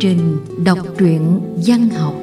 trình đọc truyện văn học.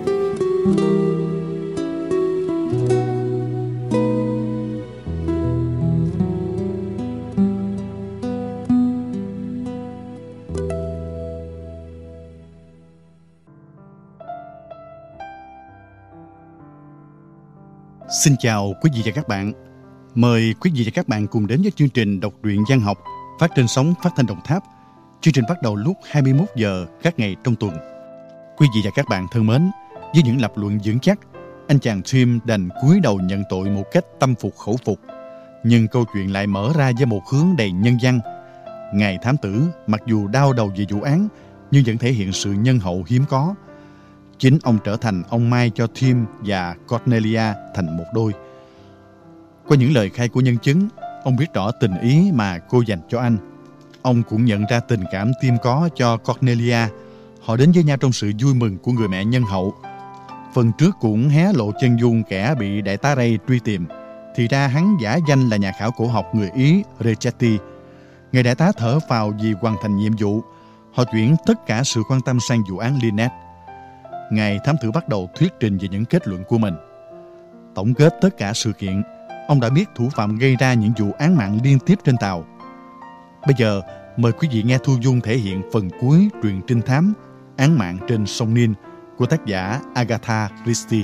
Xin chào quý vị và các bạn. Mời quý vị và các bạn cùng đến với chương trình đọc truyện văn học phát trên sóng Phát thanh Đồng Tháp. Chương trình bắt đầu lúc 21 giờ các ngày trong tuần. Quý vị và các bạn thân mến, với những lập luận vững chắc, anh chàng Tim đành cúi đầu nhận tội một cách tâm phục khẩu phục. Nhưng câu chuyện lại mở ra với một hướng đầy nhân văn. Ngài thám tử mặc dù đau đầu về vụ án, nhưng vẫn thể hiện sự nhân hậu hiếm có. Chính ông trở thành ông Mai cho Tim và Cornelia thành một đôi. Qua những lời khai của nhân chứng, ông biết rõ tình ý mà cô dành cho anh. Ông cũng nhận ra tình cảm Tim có cho Cornelia. Họ đến với nhau trong sự vui mừng của người mẹ nhân hậu. Phần trước cũng hé lộ chân dung kẻ bị đại tá Ray truy tìm. Thì ra hắn giả danh là nhà khảo cổ học người Ý Ricchetti. Người đại tá thở phào vì hoàn thành nhiệm vụ. Họ chuyển tất cả sự quan tâm sang vụ án Lynette. Ngài thám tử bắt đầu thuyết trình về những kết luận của mình. Tổng kết tất cả sự kiện, ông đã biết thủ phạm gây ra những vụ án mạng liên tiếp trên tàu. Bây giờ, mời quý vị nghe Thu Dung thể hiện phần cuối truyện trinh thám Án mạng trên sông Nin của tác giả Agatha Christie.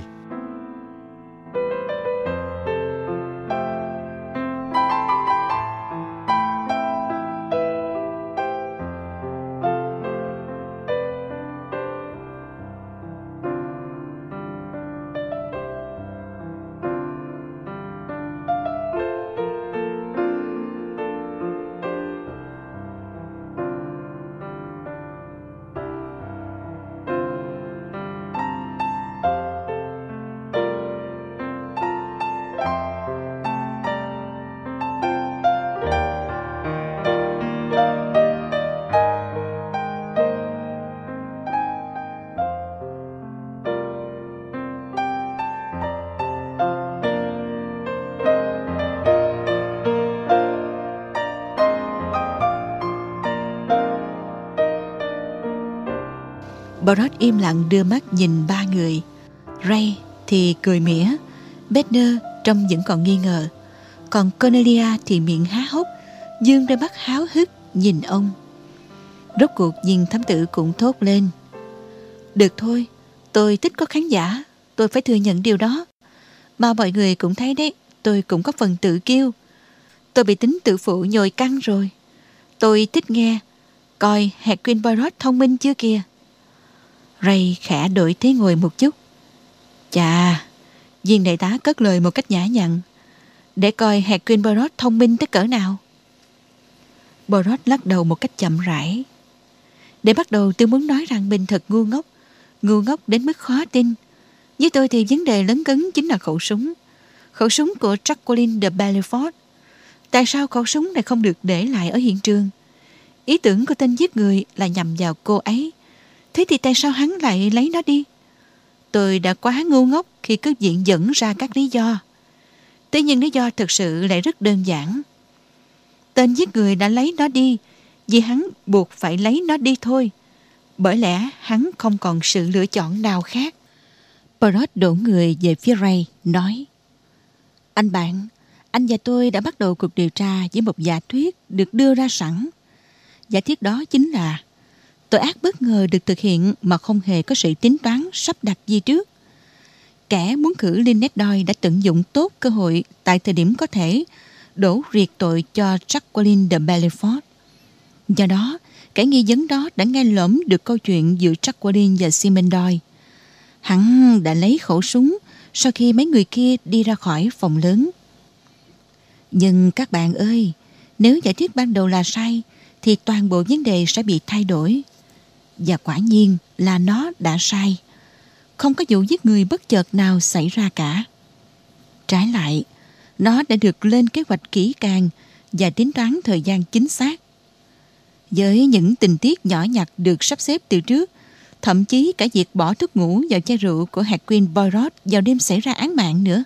Poirot im lặng đưa mắt nhìn ba người. Ray thì cười mỉa, Bedner trông vẫn còn nghi ngờ, còn Cornelia thì miệng há hốc, dương đôi mắt háo hức nhìn ông. Rốt cuộc viên thám tử cũng thốt lên: "Được thôi, tôi thích có khán giả, tôi phải thừa nhận điều đó. Mà mọi người cũng thấy đấy, tôi cũng có phần tự kiêu. Tôi bị tính tự phụ nhồi căng rồi. Tôi thích nghe, coi Hercule Poirot thông minh chưa kìa." Ray khẽ đổi thế ngồi một chút. "Chà," viên đại tá cất lời một cách nhã nhặn, "để coi Hercule Poirot thông minh tới cỡ nào." Poirot lắc đầu một cách chậm rãi. "Để bắt đầu tôi muốn nói rằng mình thật ngu ngốc đến mức khó tin. Với tôi thì vấn đề lấn cấn chính là khẩu súng của Jacqueline de Belfort. Tại sao khẩu súng lại không được để lại ở hiện trường? Ý tưởng của tên giết người là nhằm vào cô ấy. Thế thì tại sao hắn lại lấy nó đi? Tôi đã quá ngu ngốc khi cứ viện dẫn ra các lý do. Thế nhưng lý do thực sự lại rất đơn giản. Tên giết người đã lấy nó đi vì hắn buộc phải lấy nó đi thôi. Bởi lẽ hắn không còn sự lựa chọn nào khác." Poirot đổ người về phía Ray, nói: "Anh bạn, anh và tôi đã bắt đầu cuộc điều tra với một giả thuyết được đưa ra sẵn. Giả thuyết đó chính là tội ác bất ngờ được thực hiện mà không hề có sự tính toán sắp đặt gì trước. Kẻ muốn khử Lynette Doyle đã tận dụng tốt cơ hội tại thời điểm có thể đổ riệt tội cho Jacqueline de Belfort. Do đó, kẻ nghi vấn đó đã nghe lỏm được câu chuyện giữa Jacqueline và Simon Doyle. Hắn đã lấy khẩu súng sau khi mấy người kia đi ra khỏi phòng lớn. Nhưng các bạn ơi, nếu giả thuyết ban đầu là sai, thì toàn bộ vấn đề sẽ bị thay đổi. Và quả nhiên là nó đã sai. Không có vụ giết người bất chợt nào xảy ra cả. Trái lại, nó đã được lên kế hoạch kỹ càng và tính toán thời gian chính xác. Với những tình tiết nhỏ nhặt được sắp xếp từ trước, thậm chí cả việc bỏ thuốc ngủ vào chai rượu của Hercule Poirot vào đêm xảy ra án mạng nữa.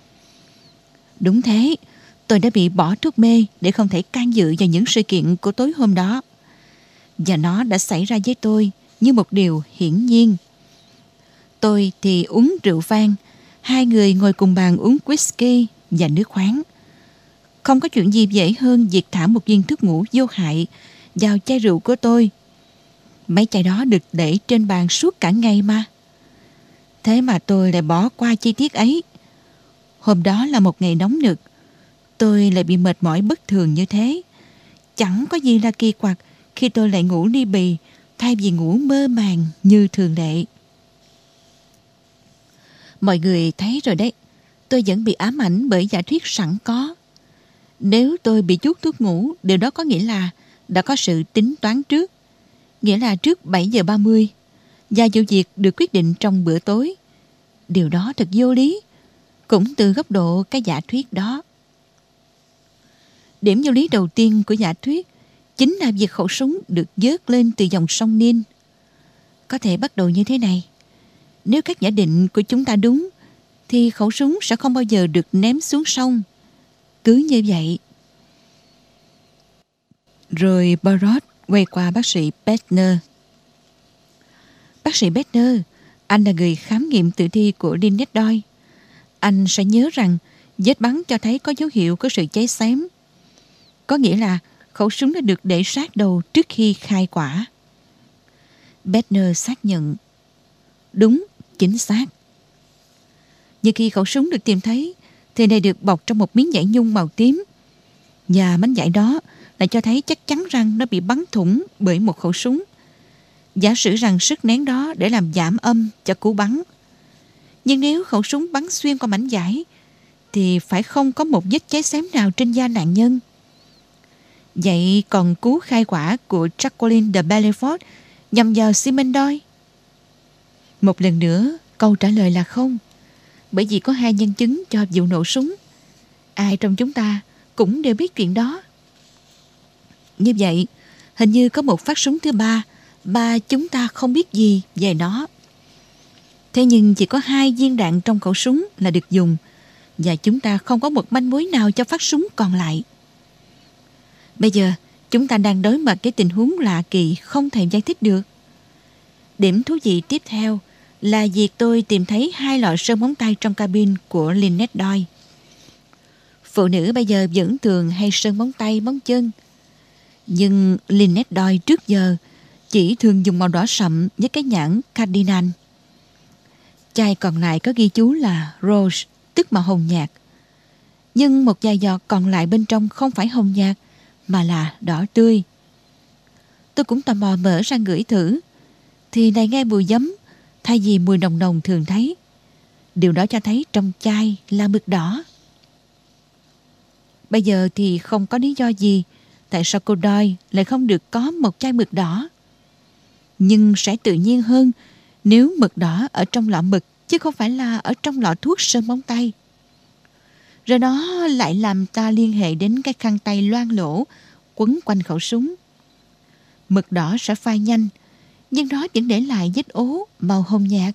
Đúng thế, tôi đã bị bỏ thuốc mê để không thể can dự vào những sự kiện của tối hôm đó. Và nó đã xảy ra với tôi như một điều hiển nhiên. Tôi thì uống rượu vang, hai người ngồi cùng bàn uống whisky và nước khoáng. Không có chuyện gì dễ hơn việc thả một viên thuốc ngủ vô hại vào chai rượu của tôi. Mấy chai đó được để trên bàn suốt cả ngày mà. Thế mà tôi lại bỏ qua chi tiết ấy. Hôm đó là một ngày nóng nực. Tôi lại bị mệt mỏi bất thường như thế. Chẳng có gì là kỳ quặc khi tôi lại ngủ li bì thay vì ngủ mơ màng như thường lệ. Mọi người thấy rồi đấy, tôi vẫn bị ám ảnh bởi giả thuyết sẵn có. Nếu tôi bị chuốt thuốc ngủ, điều đó có nghĩa là đã có sự tính toán trước. Nghĩa là trước 7 giờ 30 và vụ việc được quyết định trong bữa tối. Điều đó thật vô lý, cũng từ góc độ cái giả thuyết đó. Điểm vô lý đầu tiên của giả thuyết chính là việc khẩu súng được vớt lên từ dòng sông Nin. Có thể bắt đầu như thế này. Nếu các giả định của chúng ta đúng, thì khẩu súng sẽ không bao giờ được ném xuống sông. Cứ như vậy. Rồi Barrot quay qua bác sĩ Bettner. Bác sĩ Bettner, anh là người khám nghiệm tử thi của Lynette Doyle. Anh sẽ nhớ rằng vết bắn cho thấy có dấu hiệu của sự cháy xém. Có nghĩa là khẩu súng đã được để sát đầu trước khi khai quả. Bettner xác nhận. Đúng, chính xác. Nhưng khi khẩu súng được tìm thấy, thì này được bọc trong một miếng vải nhung màu tím. Và mảnh vải đó lại cho thấy chắc chắn rằng nó bị bắn thủng bởi một khẩu súng. Giả sử rằng sức nén đó để làm giảm âm cho cú bắn. Nhưng nếu khẩu súng bắn xuyên qua mảnh vải, thì phải không có một vết cháy xém nào trên da nạn nhân. Vậy còn cú khai quả của Jacqueline de Bellefort nhằm vào Simone Doyle? Một lần nữa, câu trả lời là không. Bởi vì có hai nhân chứng cho vụ nổ súng. Ai trong chúng ta cũng đều biết chuyện đó. Như vậy, hình như có một phát súng thứ ba mà chúng ta không biết gì về nó. Thế nhưng chỉ có 2 viên đạn trong khẩu súng là được dùng, và chúng ta không có một manh mối nào cho phát súng còn lại. Bây giờ, chúng ta đang đối mặt với tình huống lạ kỳ không thể giải thích được. Điểm thú vị tiếp theo là việc tôi tìm thấy 2 lọ sơn móng tay trong cabin của Lynette Doyle. Phụ nữ bây giờ vẫn thường hay sơn móng tay, móng chân. Nhưng Lynette Doyle trước giờ chỉ thường dùng màu đỏ sậm với cái nhãn Cardinal. Chai còn lại có ghi chú là Rose, tức màu hồng nhạt. Nhưng một vài giọt còn lại bên trong không phải hồng nhạt, mà là đỏ tươi. Tôi cũng tò mò mở ra ngửi thử, thì này nghe mùi giấm thay vì mùi nồng nồng thường thấy. Điều đó cho thấy trong chai là mực đỏ. Bây giờ thì không có lý do gì tại sao cô Doyle lại không được có một chai mực đỏ. Nhưng sẽ tự nhiên hơn nếu mực đỏ ở trong lọ mực chứ không phải là ở trong lọ thuốc sơn móng tay. Rồi nó lại làm ta liên hệ đến cái khăn tay loang lỗ quấn quanh khẩu súng. Mực đỏ sẽ phai nhanh, nhưng nó vẫn để lại vết ố màu hồng nhạt.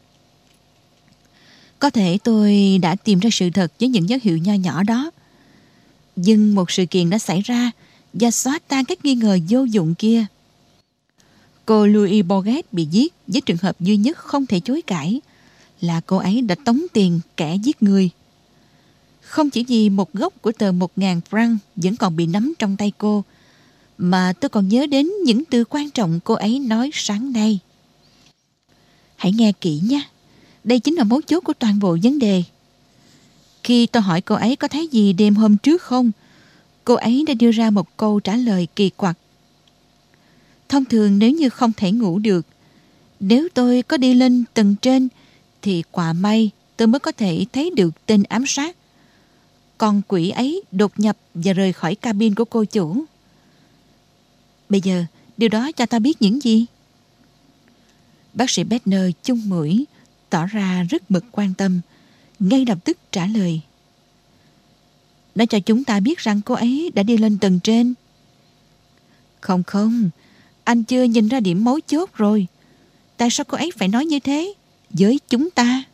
Có thể tôi đã tìm ra sự thật với những dấu hiệu nho nhỏ đó. Nhưng một sự kiện đã xảy ra và xóa tan các nghi ngờ vô dụng kia. Cô Louise Bourget bị giết với trường hợp duy nhất không thể chối cãi là cô ấy đã tống tiền kẻ giết người. Không chỉ vì một gốc của tờ 1.000 franc vẫn còn bị nắm trong tay cô, mà tôi còn nhớ đến những từ quan trọng cô ấy nói sáng nay. Hãy nghe kỹ nhé. Đây chính là mấu chốt của toàn bộ vấn đề. Khi tôi hỏi cô ấy có thấy gì đêm hôm trước không, cô ấy đã đưa ra một câu trả lời kỳ quặc. Thông thường nếu như không thể ngủ được, nếu tôi có đi lên tầng trên, thì quả may tôi mới có thể thấy được tên ám sát. Con quỷ ấy đột nhập và rời khỏi cabin của cô chủ. Bây giờ, điều đó cho ta biết những gì? Bác sĩ Bettner chung mũi, tỏ ra rất mực quan tâm, ngay lập tức trả lời. Nó cho chúng ta biết rằng cô ấy đã đi lên tầng trên. Không, anh chưa nhìn ra điểm mấu chốt rồi. Tại sao cô ấy phải nói như thế với chúng ta?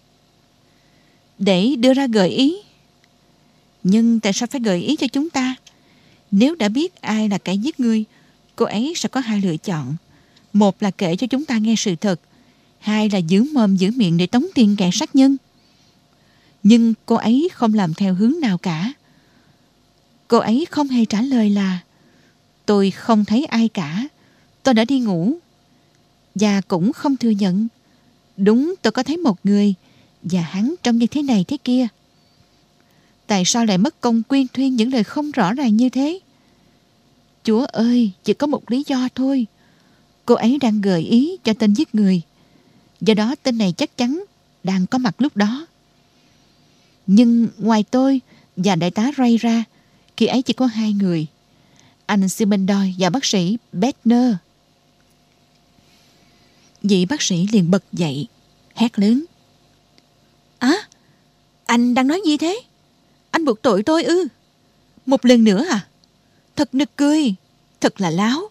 Để đưa ra gợi ý. Nhưng tại sao phải gợi ý cho chúng ta? Nếu đã biết ai là kẻ giết người, cô ấy sẽ có 2 lựa chọn. Một là kể cho chúng ta nghe sự thật, hai là giữ mồm giữ miệng để tống tiền kẻ sát nhân. Nhưng cô ấy không làm theo hướng nào cả. Cô ấy không hề trả lời là tôi không thấy ai cả, tôi đã đi ngủ. Và cũng không thừa nhận đúng tôi có thấy một người và hắn trông như thế này thế kia. Tại sao lại mất công quyên thuyên những lời không rõ ràng như thế? Chúa ơi, chỉ có một lý do thôi. Cô ấy đang gợi ý cho tên giết người. Do đó tên này chắc chắn đang có mặt lúc đó. Nhưng ngoài tôi và đại tá Ray ra, khi ấy chỉ có hai người, anh Simon Doyle và bác sĩ Bedner. Vị bác sĩ liền bật dậy, hét lớn: Anh đang nói gì thế? Anh buộc tội tôi ư? Một lần nữa à? Thật nực cười, thật là láo.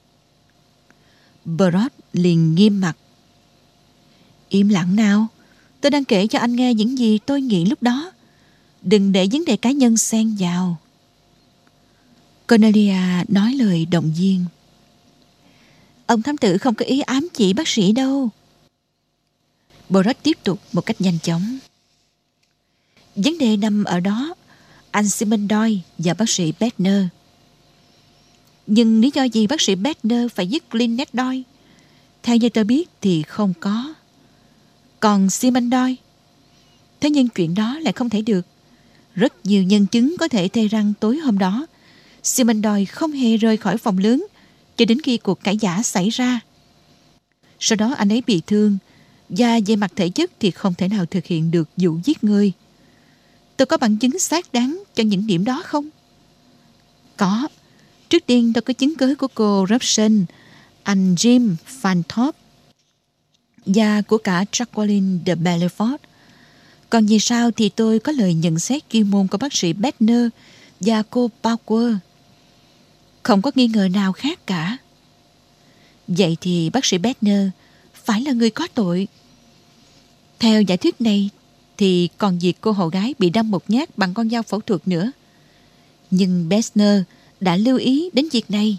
Brod liền nghiêm mặt: Im lặng nào, tôi đang kể cho anh nghe những gì tôi nghĩ lúc đó. Đừng để vấn đề cá nhân xen vào. Cornelia nói lời động viên: Ông thám tử không có ý ám chỉ bác sĩ đâu. Brod tiếp tục một cách nhanh chóng: Vấn đề nằm ở đó, anh Simon Doyle và bác sĩ Bedner. Nhưng lý do gì bác sĩ Bedner phải giết Lynette Doyle? Theo như tôi biết thì không có. Còn Simon Doyle? Thế nhưng chuyện đó lại không thể được. Rất nhiều nhân chứng có thể thề rằng tối hôm đó Simon Doyle không hề rời khỏi phòng lớn cho đến khi cuộc cãi vã xảy ra. Sau đó anh ấy bị thương, và về mặt thể chất thì không thể nào thực hiện được vụ giết người. Tôi có bằng chứng xác đáng cho những điểm đó không? Có. Trước tiên tôi có chứng cứ của cô Robson, anh Jim Fanthorpe và của cả Jacqueline de Belfort. Còn về sau thì tôi có lời nhận xét chuyên môn của bác sĩ Bedner và cô Power. Không có nghi ngờ nào khác cả. Vậy thì bác sĩ Bedner phải là người có tội. Theo giả thuyết này thì còn việc cô hầu gái bị đâm một nhát bằng con dao phẫu thuật nữa. Nhưng Bedner đã lưu ý đến việc này.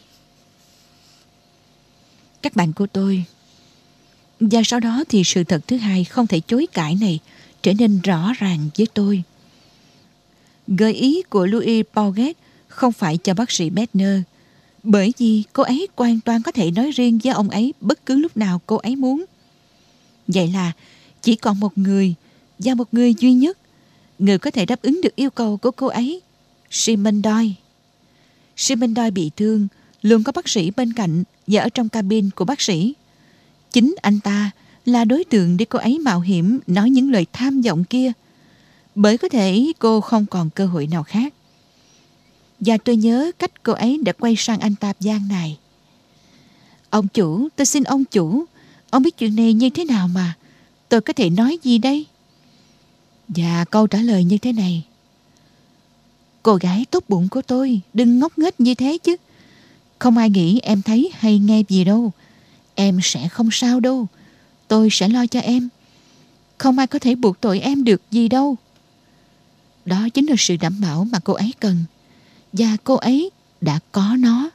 Các bạn của tôi. Và sau đó thì sự thật thứ hai không thể chối cãi này trở nên rõ ràng với tôi. Gợi ý của Louis Pauget không phải cho bác sĩ Bedner, bởi vì cô ấy hoàn toàn có thể nói riêng với ông ấy bất cứ lúc nào cô ấy muốn. Vậy là chỉ còn một người, và một người duy nhất, người có thể đáp ứng được yêu cầu của cô ấy: Simon Doyle. Simon Doyle bị thương, luôn có bác sĩ bên cạnh và ở trong cabin của bác sĩ. Chính anh ta là đối tượng để cô ấy mạo hiểm nói những lời tham vọng kia, bởi có thể cô không còn cơ hội nào khác. Và tôi nhớ cách cô ấy đã quay sang anh ta gian này: Ông chủ, tôi xin ông chủ, ông biết chuyện này như thế nào mà tôi có thể nói gì đây? Và câu trả lời như thế này: Cô gái tốt bụng của tôi, đừng ngốc nghếch như thế chứ. Không ai nghĩ em thấy hay nghe gì đâu. Em sẽ không sao đâu. Tôi sẽ lo cho em. Không ai có thể buộc tội em được gì đâu. Đó chính là sự đảm bảo mà cô ấy cần. Và cô ấy đã có nó.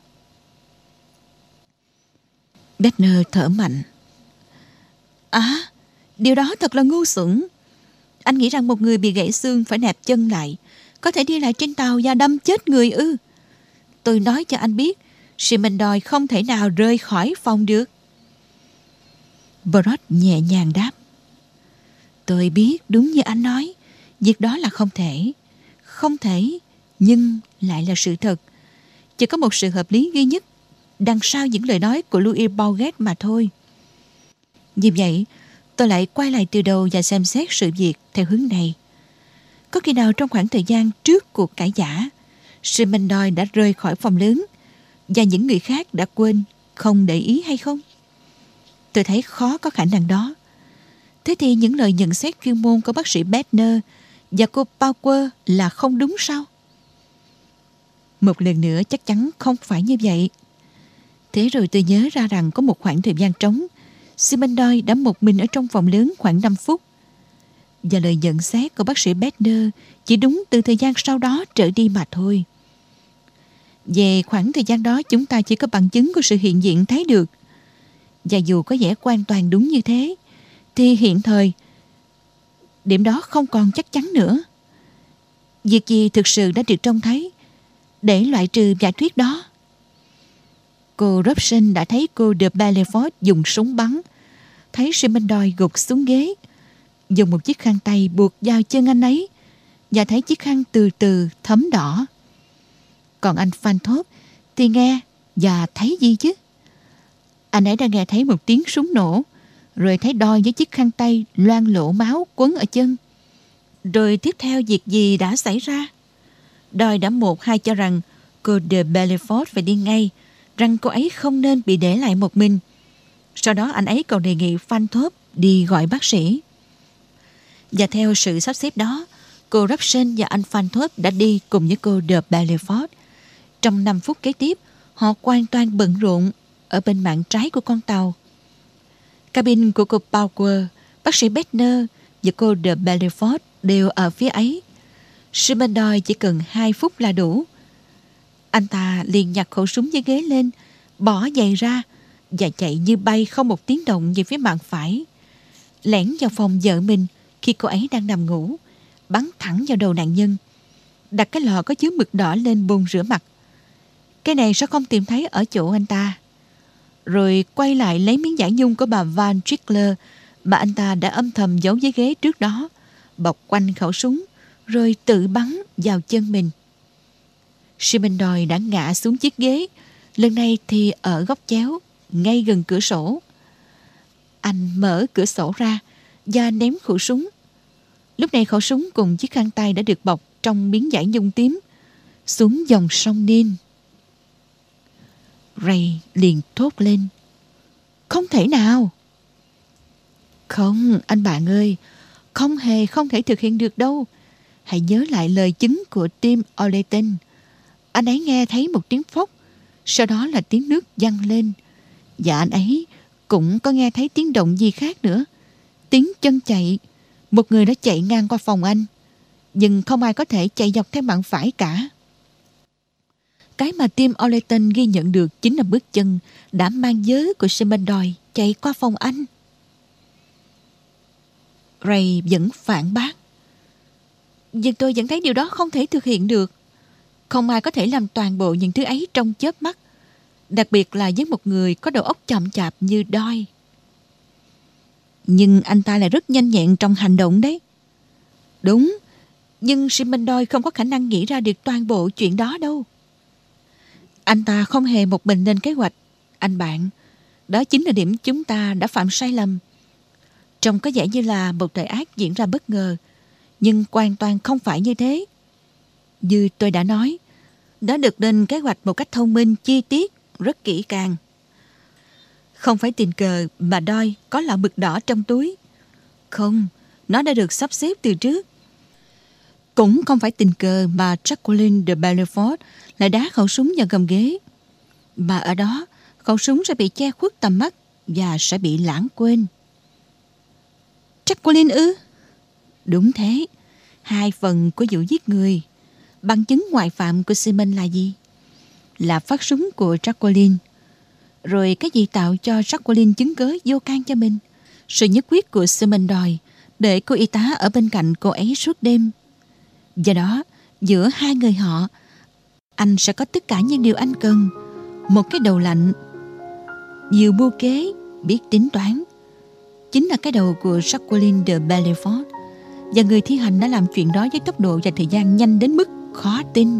Bedner thở mạnh. Điều đó thật là ngu xuẩn. Anh nghĩ rằng một người bị gãy xương phải nẹp chân lại, có thể đi lại trên tàu và đâm chết người ư? Tôi nói cho anh biết, Simon Doyle không thể nào rời khỏi phòng được. Brod nhẹ nhàng đáp: Tôi biết, đúng như anh nói, việc đó là không thể. Không thể, nhưng lại là sự thật. Chỉ có một sự hợp lý duy nhất đằng sau những lời nói của Louis Pauget mà thôi. Vì vậy, tôi lại quay lại từ đầu và xem xét sự việc theo hướng này. Có khi nào trong khoảng thời gian trước cuộc cãi vã, Simon Doyle đã rời khỏi phòng lớn và những người khác đã quên, không để ý hay không? Tôi thấy khó có khả năng đó. Thế thì những lời nhận xét chuyên môn của bác sĩ Bedner và cô Power là không đúng sao? Một lần nữa chắc chắn không phải như vậy. Thế rồi tôi nhớ ra rằng có một khoảng thời gian trống, Simon Doyle đã một mình ở trong phòng lớn khoảng 5 phút. Và lời nhận xét của bác sĩ Bedner chỉ đúng từ thời gian sau đó trở đi mà thôi. Về khoảng thời gian đó chúng ta chỉ có bằng chứng của sự hiện diện thấy được. Và dù có vẻ hoàn toàn đúng như thế, thì hiện thời điểm đó không còn chắc chắn nữa. Việc gì thực sự đã được trông thấy để loại trừ giả thuyết đó? Cô Robson đã thấy cô de Belfort dùng súng bắn, thấy Simondoi gục xuống ghế, dùng một chiếc khăn tay buộc vào chân anh ấy, và thấy chiếc khăn từ từ thấm đỏ. Còn anh Fanthop thì nghe và thấy gì chứ? Anh ấy đã nghe thấy một tiếng súng nổ, rồi thấy Doyle với chiếc khăn tay loang lổ máu quấn ở chân. Rồi tiếp theo việc gì đã xảy ra? Doyle đã một hai cho rằng cô de Belfort phải đi ngay, rằng cô ấy không nên bị để lại một mình. Sau đó anh ấy còn đề nghị Fanthop đi gọi bác sĩ. Và theo sự sắp xếp đó, cô Robson và anh Fanthop đã đi cùng với cô de Belfort. Trong 5 phút kế tiếp, họ hoàn toàn bận rộn ở bên mạn trái của con tàu. Cabin của cô Power, bác sĩ Bedner và cô de Belfort đều ở phía ấy. Simondoi chỉ cần 2 phút là đủ. Anh ta liền nhặt khẩu súng dưới ghế lên, bỏ giày ra và chạy như bay không một tiếng động về phía mạn phải, lẻn vào phòng vợ mình khi cô ấy đang nằm ngủ, bắn thẳng vào đầu nạn nhân, đặt cái lọ có chứa mực đỏ lên bồn rửa mặt. Cái này sao không tìm thấy ở chỗ anh ta? Rồi quay lại lấy miếng vải nhung của bà Van Trickler mà anh ta đã âm thầm giấu dưới ghế trước đó, bọc quanh khẩu súng, rồi tự bắn vào chân mình. Simondoi đã ngã xuống chiếc ghế, lần này thì ở góc chéo, ngay gần cửa sổ. Anh mở cửa sổ ra và ném khẩu súng. Lúc này khẩu súng cùng chiếc khăn tay đã được bọc trong miếng vải nhung tím xuống dòng sông Nin. Ray liền thốt lên: "Không thể nào!" "Không, anh bạn ơi, không thể thực hiện được đâu. Hãy nhớ lại lời chứng của Tim Oleton. Anh ấy nghe thấy một tiếng phốc, sau đó là tiếng nước văng lên. Và anh ấy cũng có nghe thấy tiếng động gì khác nữa. Tiếng chân chạy. Một người đã chạy ngang qua phòng anh. Nhưng không ai có thể chạy dọc theo mạn phải cả. Cái mà Tim Oleton ghi nhận được chính là bước chân đã mang vớ của Simondoi chạy qua phòng anh." Ray vẫn phản bác: "Nhưng tôi vẫn thấy điều đó không thể thực hiện được. Không ai có thể làm toàn bộ những thứ ấy trong chớp mắt, đặc biệt là với một người có đầu óc chậm chạp như Doyle." "Nhưng anh ta lại rất nhanh nhẹn trong hành động đấy." "Đúng, nhưng Simondoi không có khả năng nghĩ ra được toàn bộ chuyện đó đâu. Anh ta không hề một mình lên kế hoạch, anh bạn. Đó chính là điểm chúng ta đã phạm sai lầm. Trông có vẻ như là một tội ác diễn ra bất ngờ, nhưng hoàn toàn không phải như thế. Như tôi đã nói, đã được lên kế hoạch một cách thông minh, chi tiết, rất kỹ càng. Không phải tình cờ mà Doyle có lọ mực đỏ trong túi. Không, nó đã được sắp xếp từ trước. Cũng không phải tình cờ mà Jacqueline de Belfort lại đá khẩu súng vào gầm ghế. Mà ở đó, khẩu súng sẽ bị che khuất tầm mắt và sẽ bị lãng quên." "Jacqueline ư?" "Đúng thế. 2 phần của vụ giết người. Bằng chứng ngoại phạm của Simon là gì? Là phát súng của Jacqueline. Rồi cái gì tạo cho Jacqueline chứng cớ vô can cho mình? Sự nhất quyết của Simon đòi để cô y tá ở bên cạnh cô ấy suốt đêm. Do đó, giữa 2 người họ, anh sẽ có tất cả những điều anh cần. Một cái đầu lạnh, nhiều mưu kế, biết tính toán. Chính là cái đầu của Jacqueline de Belfort. Và người thi hành đã làm chuyện đó với tốc độ và thời gian nhanh đến mức khó tin."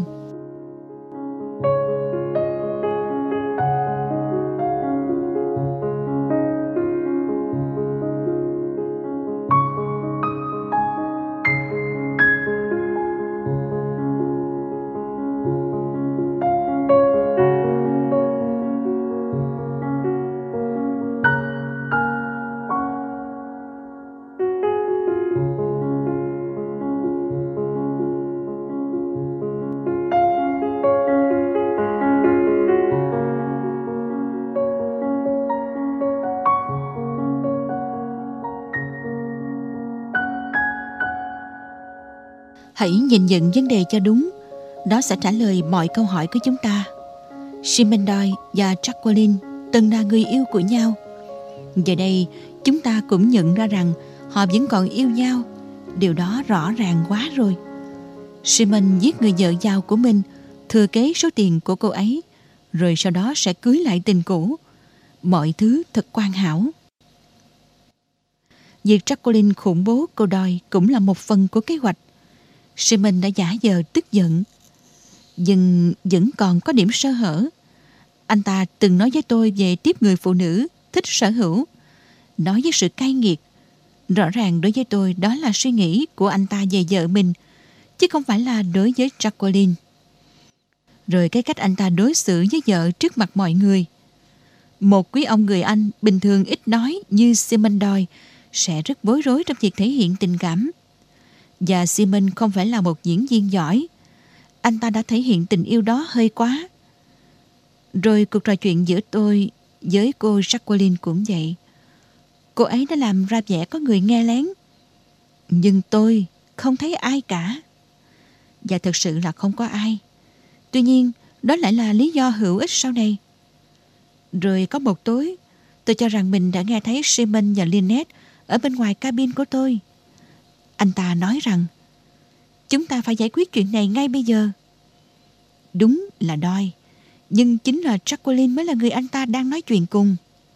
Hãy nhìn nhận vấn đề cho đúng, đó sẽ trả lời mọi câu hỏi của chúng ta. Simondoi và Jacqueline từng là người yêu của nhau. Giờ đây, chúng ta cũng nhận ra rằng họ vẫn còn yêu nhau. Điều đó rõ ràng quá rồi. Simon giết người vợ giàu của mình, thừa kế số tiền của cô ấy, rồi sau đó sẽ cưới lại tình cũ. Mọi thứ thật hoàn hảo. Việc Jacqueline khủng bố cô đòi cũng là một phần của kế hoạch. Simon đã giả vờ tức giận, nhưng vẫn còn có điểm sơ hở. Anh ta từng nói với tôi về tiếp người phụ nữ thích sở hữu, nói với sự cay nghiệt. Rõ ràng đối với tôi đó là suy nghĩ của anh ta về vợ mình, chứ không phải là đối với Jacqueline. Rồi cái cách anh ta đối xử với vợ trước mặt mọi người. Một quý ông người Anh bình thường ít nói như Simon Doyle sẽ rất bối rối trong việc thể hiện tình cảm. Và Simon không phải là một diễn viên giỏi. Anh ta đã thể hiện tình yêu đó hơi quá. Rồi cuộc trò chuyện giữa tôi với cô Jacqueline cũng vậy. Cô ấy đã làm ra vẻ có người nghe lén, nhưng tôi không thấy ai cả. Và thực sự là không có ai. Tuy nhiên, đó lại là lý do hữu ích sau này. Rồi có một tối, tôi cho rằng mình đã nghe thấy Simon và Lynette ở bên ngoài cabin của tôi. Anh ta nói rằng chúng ta phải giải quyết chuyện này ngay bây giờ. Đúng là Doyle, nhưng chính là Jacqueline mới là người anh ta đang nói chuyện cùng.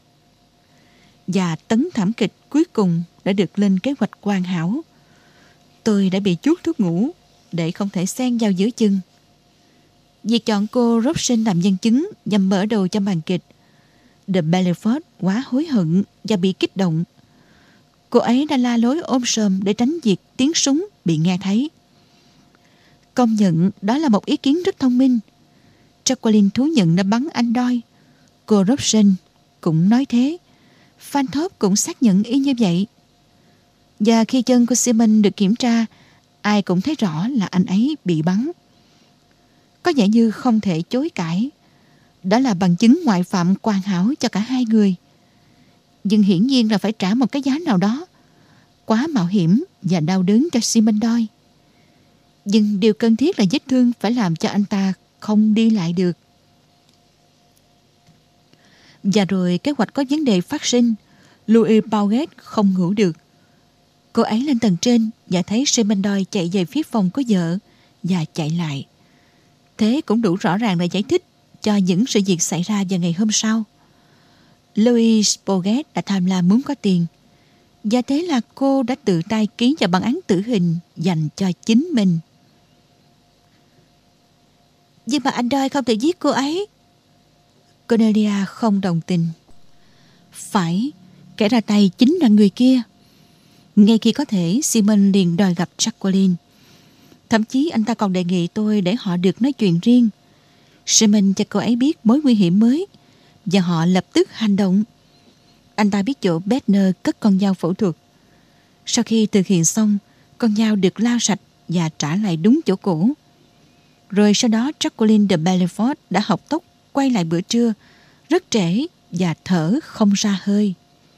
Và tấn thảm kịch cuối cùng đã được lên kế hoạch hoàn hảo. Tôi đã bị chuốt thuốc ngủ để không thể xen vào giữa chừng. Việc chọn cô Robson làm nhân chứng nhằm mở đầu cho màn kịch, De Belfort quá hối hận và bị kích động. Cô ấy đã la lối ôm sòm để tránh việc tiếng súng bị nghe thấy. Công nhận đó là một ý kiến rất thông minh. Jacqueline thú nhận đã bắn anh Doyle. Cô Robson cũng nói thế. Fanthop cũng xác nhận y như vậy. Và khi chân của Simon được kiểm tra, ai cũng thấy rõ là anh ấy bị bắn. Có vẻ như không thể chối cãi. Đó là bằng chứng ngoại phạm hoàn hảo cho cả hai người. Nhưng hiển nhiên là phải trả một cái giá nào đó. Quá mạo hiểm và đau đớn cho Simon Doyle. Nhưng điều cần thiết là vết thương phải làm cho anh ta không đi lại được. Và rồi kế hoạch có vấn đề phát sinh. Louise Bourget không ngủ được. Cô ấy lên tầng trên và thấy Simon Doyle chạy về phía phòng của vợ và chạy lại. Thế cũng đủ rõ ràng để giải thích cho những sự việc xảy ra vào ngày hôm sau. Louise Bourget đã tham lam muốn có tiền, và thế là cô đã tự tay ký vào bản án tử hình dành cho chính mình. Nhưng mà anh Doyle không thể giết cô ấy. Cornelia không đồng tình. Phải, kẻ ra tay chính là người kia. Ngay khi có thể, Simon liền đòi gặp Jacqueline. Thậm chí anh ta còn đề nghị tôi để họ được nói chuyện riêng. Simon cho cô ấy biết mối nguy hiểm mới, và họ lập tức hành động. Anh ta biết chỗ Bedner cất con dao phẫu thuật. Sau khi thực hiện xong, con dao được lau sạch và trả lại đúng chỗ cũ. Rồi sau đó Jacqueline de Belfort đã học tốc quay lại bữa trưa, rất trễ và thở không ra hơi.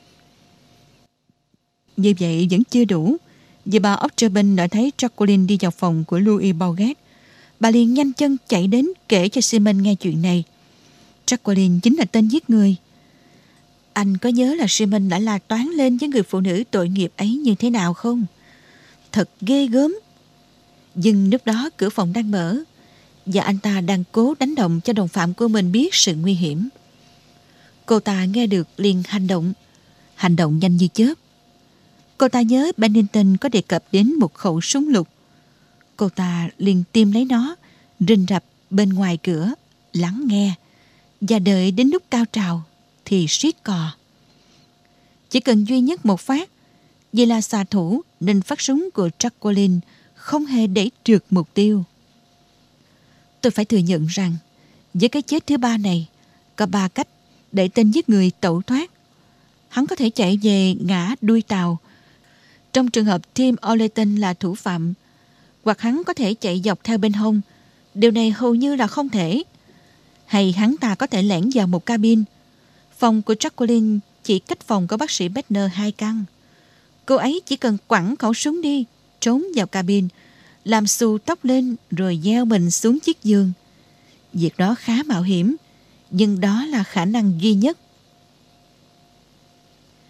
Như vậy vẫn chưa đủ. Vì bà Octoben đã thấy Jacqueline đi vào phòng của Louise Bourget. Bà liền nhanh chân chạy đến kể cho Simon nghe chuyện này. Jacqueline chính là tên giết người. Anh có nhớ là Simon đã la toáng lên với người phụ nữ tội nghiệp ấy như thế nào không? Thật ghê gớm. Nhưng lúc đó cửa phòng đang mở, và anh ta đang cố đánh động cho đồng phạm của mình biết sự nguy hiểm. Cô ta nghe được liền hành động nhanh như chớp. Cô ta nhớ Bennington có đề cập đến một khẩu súng lục. Cô ta liền tìm lấy nó, rình rập bên ngoài cửa, lắng nghe, và đợi đến lúc cao trào thì siết cò. Chỉ cần duy nhất một phát, vì là xạ thủ nên phát súng của Jacqueline không hề để trượt mục tiêu. Tôi phải thừa nhận rằng với cái chết thứ ba này, có 3 cách để tên giết người tẩu thoát. Hắn có thể chạy về ngã đuôi tàu trong trường hợp Tim O'Layton là thủ phạm, hoặc hắn có thể chạy dọc theo bên hông. Điều này hầu như là không thể. Hay hắn ta có thể lẻn vào một cabin. Phòng của Jacqueline chỉ cách phòng của bác sĩ Bedner 2 căn. Cô ấy chỉ cần quẳng khẩu súng đi, trốn vào cabin, làm xù tóc lên rồi gieo mình xuống chiếc giường. Việc đó khá mạo hiểm, nhưng đó là khả năng duy nhất.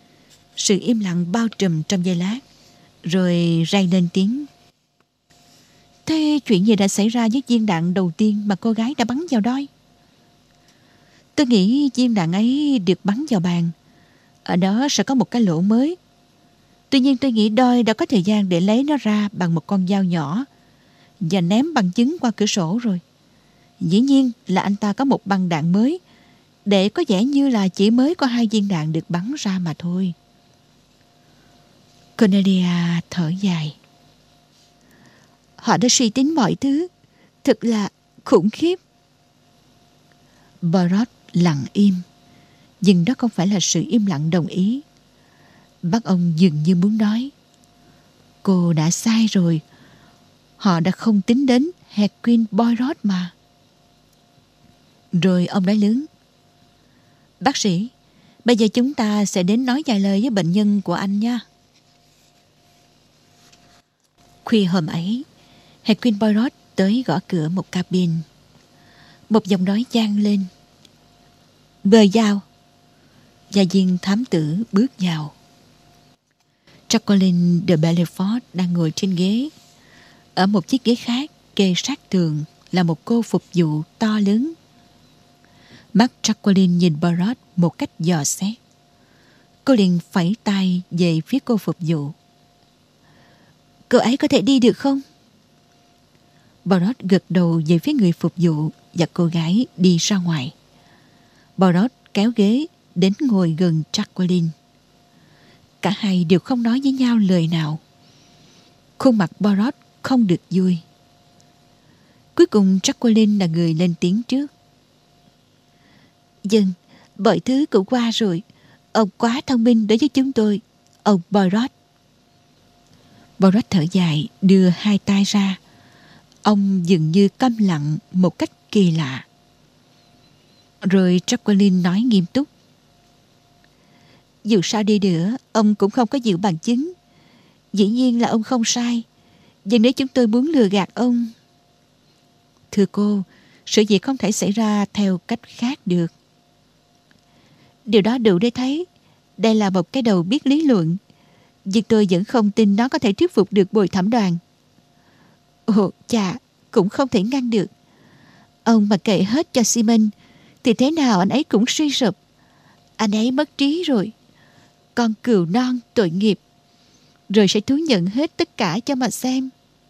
Sự im lặng bao trùm trong giây lát. Rồi Ray lên tiếng. Thế chuyện gì đã xảy ra với viên đạn đầu tiên mà cô gái đã bắn vào Doi? Tôi nghĩ viên đạn ấy được bắn vào bàn. Ở đó sẽ có một cái lỗ mới. Tuy nhiên tôi nghĩ Doi đã có thời gian để lấy nó ra bằng một con dao nhỏ và ném bằng chứng qua cửa sổ rồi. Dĩ nhiên là anh ta có một băng đạn mới, để có vẻ như là chỉ mới có 2 viên đạn được bắn ra mà thôi. Cornelia thở dài. Họ đã suy tính mọi thứ, thật là khủng khiếp. Poirot lặng im, nhưng đó không phải là sự im lặng đồng ý. Bác ông dường như muốn nói, cô đã sai rồi. Họ đã không tính đến Hercule Poirot mà. Rồi ông nói lớn. Bác sĩ, bây giờ chúng ta sẽ đến nói vài lời với bệnh nhân của anh nha. Khuya hôm ấy, Hercule Poirot tới gõ cửa một cabin. Một giọng nói vang lên. Mời vào. Gia viên thám tử bước vào. Jacqueline de Belfort đang ngồi trên ghế. Ở một chiếc ghế khác kê sát tường là một cô phục vụ to lớn. Mắt Jacqueline nhìn Poirot một cách dò xét. Cô liền phẩy tay về phía cô phục vụ. Cô ấy có thể đi được không? Poirot gật đầu về phía người phục vụ và cô gái đi ra ngoài. Poirot kéo ghế đến ngồi gần Jacqueline. Cả hai đều không nói với nhau lời nào. Khuôn mặt Poirot không được vui. Cuối cùng Jacqueline là người lên tiếng trước. Vâng, mọi thứ cũng qua rồi. Ông quá thông minh đối với chúng tôi, ông Poirot. Poirot thở dài, đưa 2 tay ra. Ông dường như câm lặng một cách kỳ lạ. Rồi Jacqueline nói nghiêm túc. Dù sao đi nữa, ông cũng không có nhiều bằng chứng. Dĩ nhiên là ông không sai. Nhưng nếu chúng tôi muốn lừa gạt ông... Thưa cô, sự việc không thể xảy ra theo cách khác được. Điều đó đủ để thấy đây là một cái đầu biết lý luận. Nhưng tôi vẫn không tin nó có thể thuyết phục được bồi thẩm đoàn. Ồ, chà, cũng không thể ngăn được. Ông mà kệ hết cho Simon thì thế nào anh ấy cũng suy sụp. Anh ấy mất trí rồi. Con cừu non tội nghiệp. Rồi sẽ thú nhận hết tất cả cho mà xem.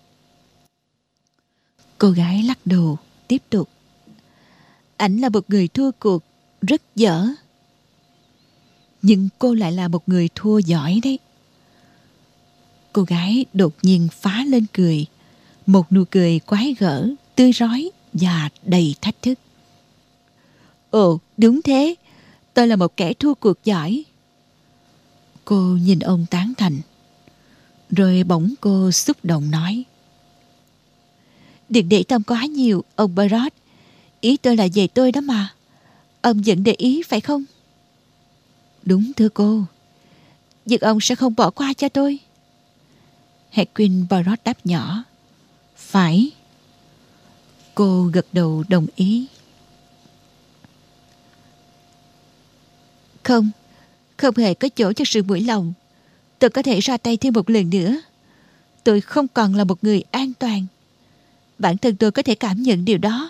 Cô gái lắc đầu tiếp tục. Ảnh là một người thua cuộc rất dở. Nhưng cô lại là một người thua giỏi đấy. Cô gái đột nhiên phá lên cười. Một nụ cười quái gở, tươi rói và đầy thách thức. Ồ, đúng thế. Tôi là một kẻ thua cuộc giỏi. Cô nhìn ông tán thành. Rồi bỗng cô xúc động nói. Đừng để tâm quá nhiều, ông Poirot. Ý tôi là về tôi đó mà. Ông vẫn để ý phải không? Đúng thưa cô. Nhưng ông sẽ không bỏ qua cho tôi. Hercule Poirot đáp nhỏ. Phải. Cô gật đầu đồng ý. Không, không hề có chỗ cho sự mũi lòng. Tôi có thể ra tay thêm một lần nữa. Tôi không còn là một người an toàn. Bản thân tôi có thể cảm nhận điều đó.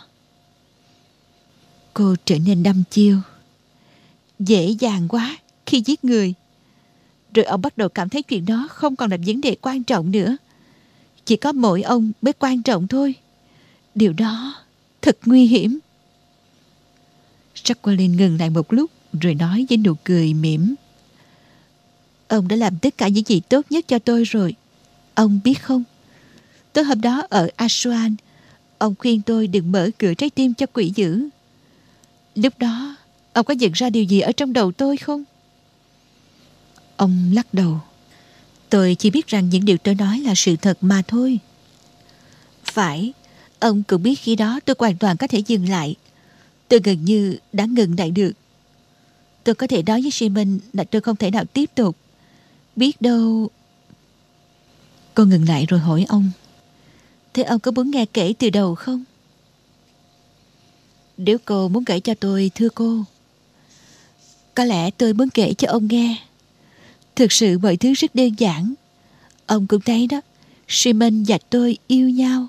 Cô trở nên đăm chiêu. Dễ dàng quá khi giết người. Rồi ông bắt đầu cảm thấy chuyện đó không còn là vấn đề quan trọng nữa. Chỉ có mỗi ông mới quan trọng thôi. Điều đó thật nguy hiểm. Jacqueline ngừng lại một lúc rồi nói với nụ cười mỉm. Ông đã làm tất cả những gì tốt nhất cho tôi rồi. Ông biết không? Tối hôm đó ở Aswan, ông khuyên tôi đừng mở cửa trái tim cho quỷ dữ. Lúc đó, ông có nhận ra điều gì ở trong đầu tôi không? Ông lắc đầu. Tôi chỉ biết rằng những điều tôi nói là sự thật mà thôi. Phải, ông cũng biết khi đó tôi hoàn toàn có thể dừng lại. Tôi gần như đã ngừng lại được. Tôi có thể nói với Simon là tôi không thể nào tiếp tục. Biết đâu... Cô ngừng lại rồi hỏi ông. Thế ông có muốn nghe kể từ đầu không? Nếu cô muốn kể cho tôi, thưa cô. Có lẽ tôi muốn kể cho ông nghe. Thực sự mọi thứ rất đơn giản. Ông cũng thấy đó, Simon và tôi yêu nhau.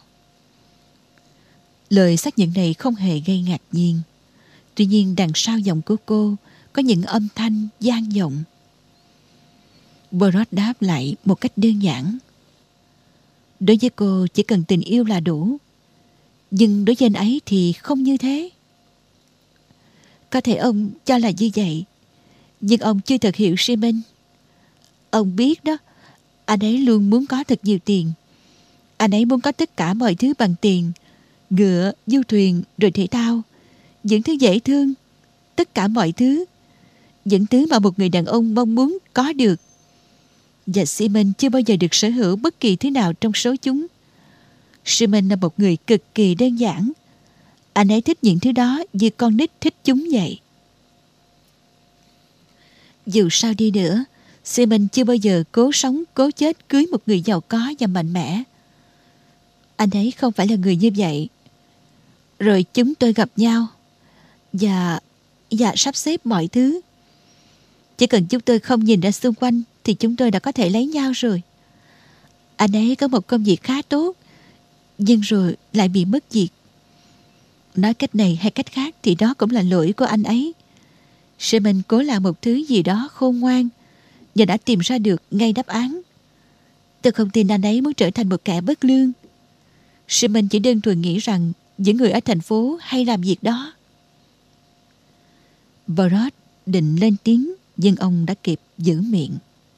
Lời xác nhận này không hề gây ngạc nhiên. Tuy nhiên đằng sau giọng của cô có những âm thanh vang vọng. Poirot đáp lại một cách đơn giản. Đối với cô chỉ cần tình yêu là đủ. Nhưng đối với anh ấy thì không như thế. Có thể ông cho là như vậy, nhưng ông chưa thật hiểu Simon. Ông biết đó, anh ấy luôn muốn có thật nhiều tiền. Anh ấy muốn có tất cả mọi thứ bằng tiền. Ngựa, du thuyền, rồi thể thao. Những thứ dễ thương. Tất cả mọi thứ. Những thứ mà một người đàn ông mong muốn có được. Và Simon chưa bao giờ được sở hữu bất kỳ thứ nào trong số chúng. Simon là một người cực kỳ đơn giản. Anh ấy thích những thứ đó như con nít thích chúng vậy. Dù sao đi nữa, Simon chưa bao giờ cố sống cố chết cưới một người giàu có và mạnh mẽ. Anh ấy không phải là người như vậy. Rồi chúng tôi gặp nhau và sắp xếp mọi thứ. Chỉ cần chúng tôi không nhìn ra xung quanh thì chúng tôi đã có thể lấy nhau rồi. Anh ấy có một công việc khá tốt, nhưng rồi lại bị mất việc. Nói cách này hay cách khác thì đó cũng là lỗi của anh ấy. Simon cố làm một thứ gì đó khôn ngoan và đã tìm ra được ngay đáp án. Tôi không tin anh ấy muốn trở thành một kẻ bất lương. Simon chỉ đơn thuần nghĩ rằng những người ở thành phố hay làm việc đó. Poirot định lên tiếng, nhưng ông đã kịp giữ miệng.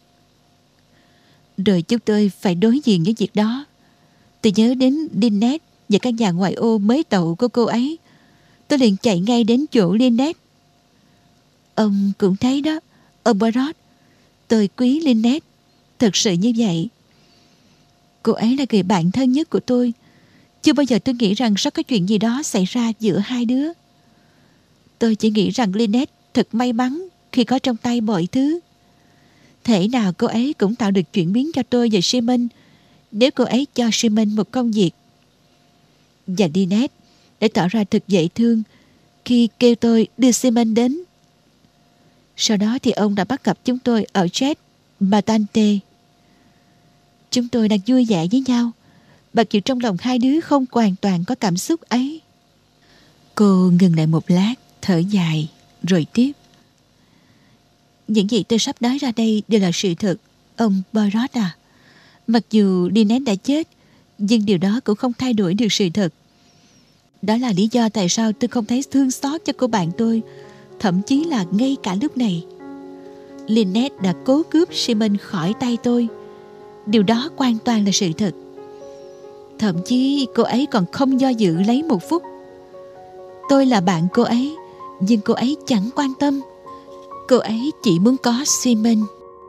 Rồi chúng tôi phải đối diện với việc đó. Tôi nhớ đến Lynette và căn nhà ngoại ô mới tậu của cô ấy. Tôi liền chạy ngay đến chỗ Lynette. Ông cũng thấy đó, ông Poirot. Tôi quý Lynette, thật sự như vậy. Cô ấy là người bạn thân nhất của tôi. Chưa bao giờ tôi nghĩ rằng sẽ có chuyện gì đó xảy ra giữa hai đứa. Tôi chỉ nghĩ rằng Lynette thật may mắn khi có trong tay mọi thứ. Thể nào cô ấy cũng tạo được chuyển biến cho tôi và Simon nếu cô ấy cho Simon một công việc. Và Lynette đã tỏ ra thật dễ thương khi kêu tôi đưa Simon đến. Sau đó thì ông đã bắt gặp chúng tôi ở Jet Matante. Chúng tôi đang vui vẻ với nhau, mặc dù trong lòng hai đứa không hoàn toàn có cảm xúc ấy. Cô ngừng lại một lát, thở dài, rồi tiếp. Những gì tôi sắp nói ra đây đều là sự thật, ông Poirot à. Mặc dù Lynette đã chết, nhưng điều đó cũng không thay đổi được sự thật. Đó là lý do tại sao tôi không thấy thương xót cho cô bạn tôi, thậm chí là ngay cả lúc này. Lynette đã cố cướp Simon khỏi tay tôi. Điều đó hoàn toàn là sự thật. Thậm chí cô ấy còn không do dự lấy một phút. Tôi là bạn cô ấy, nhưng cô ấy chẳng quan tâm. Cô ấy chỉ muốn có Simon.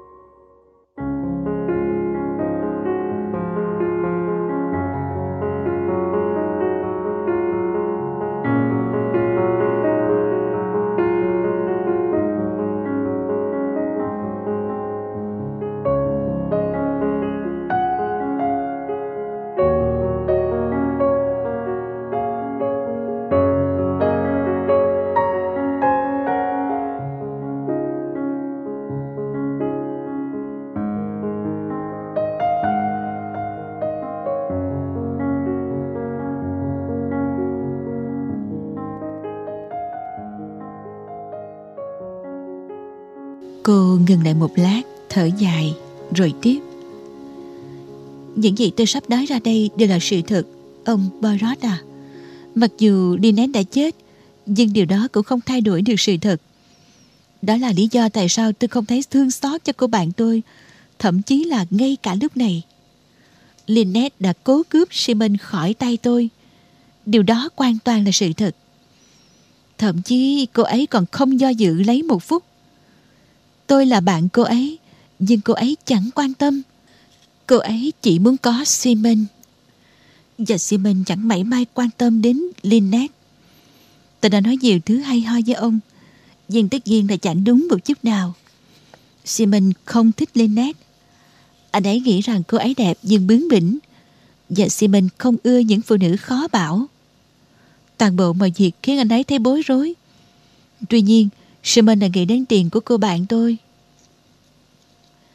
Cô ngừng lại một lát, thở dài, rồi tiếp. Những gì tôi sắp nói ra đây đều là sự thật, ông Poirot à. Mặc dù Lynette đã chết, nhưng điều đó cũng không thay đổi được sự thật. Đó là lý do tại sao tôi không thấy thương xót cho cô bạn tôi, thậm chí là ngay cả lúc này. Lynette đã cố cướp Simon khỏi tay tôi. Điều đó hoàn toàn là sự thật. Thậm chí cô ấy còn không do dự lấy một phút. Tôi là bạn cô ấy, nhưng cô ấy chẳng quan tâm. Cô ấy chỉ muốn có Simon. Và Simon chẳng mảy may quan tâm đến Lynette. Tôi đã nói nhiều thứ hay ho với ông, nhưng tất nhiên là chẳng đúng một chút nào. Simon không thích Lynette. Anh ấy nghĩ rằng cô ấy đẹp nhưng bướng bỉnh. Và Simon không ưa những phụ nữ khó bảo. Toàn bộ mọi việc khiến anh ấy thấy bối rối. Tuy nhiên Simon đã nghĩ đến tiền của cô bạn tôi.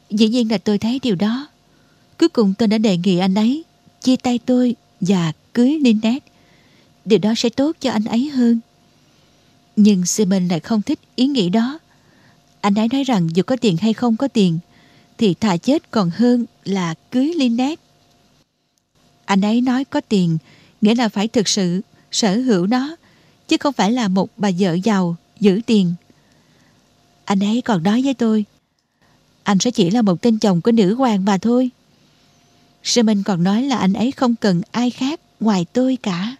Dĩ nhiên là tôi thấy điều đó. Cuối cùng tôi đã đề nghị anh ấy chia tay tôi và cưới Lynette. Điều đó sẽ tốt cho anh ấy hơn. Nhưng Simon lại không thích ý nghĩ đó. Anh ấy nói rằng dù có tiền hay không có tiền thì thà chết còn hơn là cưới Lynette. Anh ấy nói có tiền nghĩa là phải thực sự sở hữu nó, chứ không phải là một bà vợ giàu giữ tiền. Anh ấy còn nói với tôi, anh sẽ chỉ là một tên chồng của nữ hoàng mà thôi. Simon còn nói là anh ấy không cần ai khác ngoài tôi cả.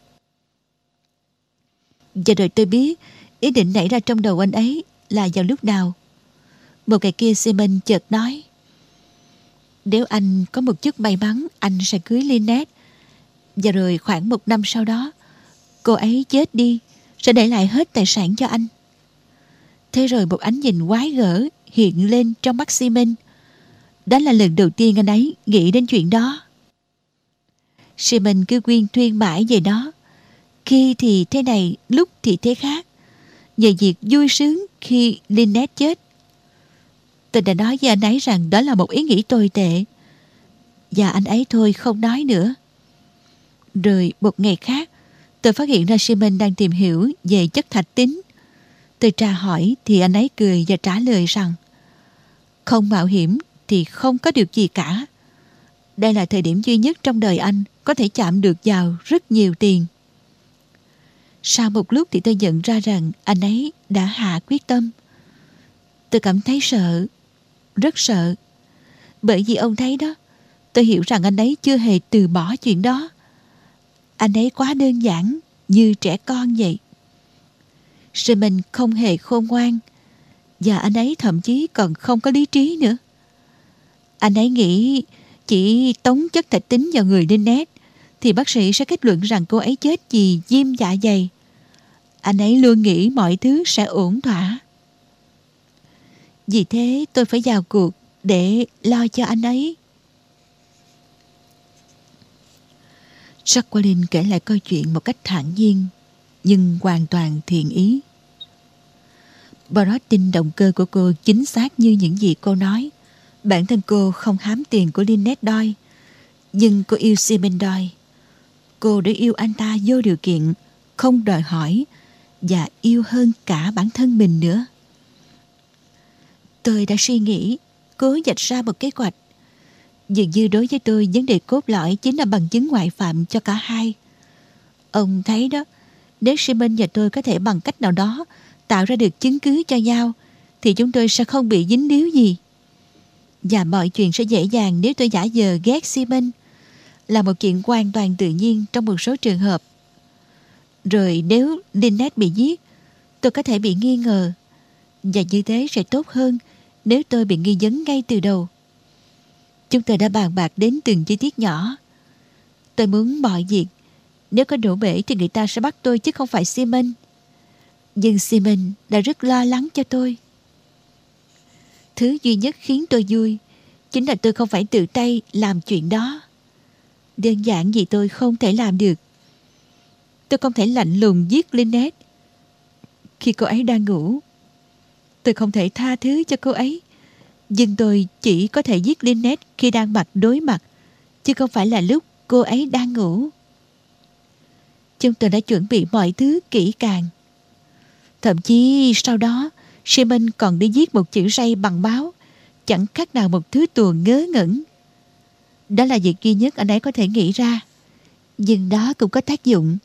Và rồi tôi biết ý định nảy ra trong đầu anh ấy là vào lúc nào. Một ngày kia Simon chợt nói, nếu anh có một chút may mắn, anh sẽ cưới Lynette. Và rồi khoảng 1 năm sau đó, cô ấy chết đi, sẽ để lại hết tài sản cho anh. Thế rồi một ánh nhìn quái gở hiện lên trong mắt Simon. Đó là lần đầu tiên anh ấy nghĩ đến chuyện đó. Simon cứ quyên thuyên mãi về nó. Khi thì thế này, lúc thì thế khác. Về việc vui sướng khi Lynette chết. Tôi đã nói với anh ấy rằng đó là một ý nghĩ tồi tệ. Và anh ấy thôi không nói nữa. Rồi một ngày khác, tôi phát hiện ra Simon đang tìm hiểu về chất thạch tín. Tôi tra hỏi thì anh ấy cười và trả lời rằng không mạo hiểm thì không có được gì cả. Đây là thời điểm duy nhất trong đời anh có thể chạm được vào rất nhiều tiền. Sau một lúc thì tôi nhận ra rằng anh ấy đã hạ quyết tâm. Tôi cảm thấy sợ, rất sợ. Bởi vì ông thấy đó, tôi hiểu rằng anh ấy chưa hề từ bỏ chuyện đó. Anh ấy quá đơn giản, như trẻ con vậy. Simon không hề khôn ngoan, và anh ấy thậm chí còn không có lý trí nữa. Anh ấy nghĩ chỉ tống chất thạch tín vào người Lynette thì bác sĩ sẽ kết luận rằng cô ấy chết vì viêm dạ dày. Anh ấy luôn nghĩ mọi thứ sẽ ổn thỏa. Vì thế tôi phải vào cuộc để lo cho anh ấy. Jacqueline kể lại câu chuyện một cách thản nhiên, nhưng hoàn toàn thiện ý. Barrett tin động cơ của cô chính xác như những gì cô nói. Bản thân cô không hám tiền của Lynette Doyle, nhưng cô yêu Simon Doyle. Cô đã yêu anh ta vô điều kiện, không đòi hỏi, và yêu hơn cả bản thân mình nữa. Tôi đã suy nghĩ, cố vạch ra một kế hoạch. Dường như đối với tôi, vấn đề cốt lõi chính là bằng chứng ngoại phạm cho cả hai. Ông thấy đó, nếu Simon và tôi có thể bằng cách nào đó tạo ra được chứng cứ cho nhau, thì chúng tôi sẽ không bị dính líu gì. Và mọi chuyện sẽ dễ dàng nếu tôi giả vờ ghét Simon, là một chuyện hoàn toàn tự nhiên trong một số trường hợp. Rồi nếu Lynette bị giết, tôi có thể bị nghi ngờ. Và như thế sẽ tốt hơn nếu tôi bị nghi vấn ngay từ đầu. Chúng tôi đã bàn bạc đến từng chi tiết nhỏ. Tôi muốn mọi việc, nếu có đổ bể thì người ta sẽ bắt tôi chứ không phải Simon. Nhưng Simon đã rất lo lắng cho tôi. Thứ duy nhất khiến tôi vui chính là tôi không phải tự tay làm chuyện đó. Đơn giản vì tôi không thể làm được. Tôi không thể lạnh lùng giết Lynette khi cô ấy đang ngủ. Tôi không thể tha thứ cho cô ấy. Nhưng tôi chỉ có thể giết Lynette khi đang mặt đối mặt, chứ không phải là lúc cô ấy đang ngủ. Chúng tôi đã chuẩn bị mọi thứ kỹ càng. Thậm chí sau đó Simon còn đi viết một chữ ray bằng máu, chẳng khác nào một thứ tuồng ngớ ngẩn. Đó là việc duy nhất anh ấy có thể nghĩ ra, nhưng đó cũng có tác dụng.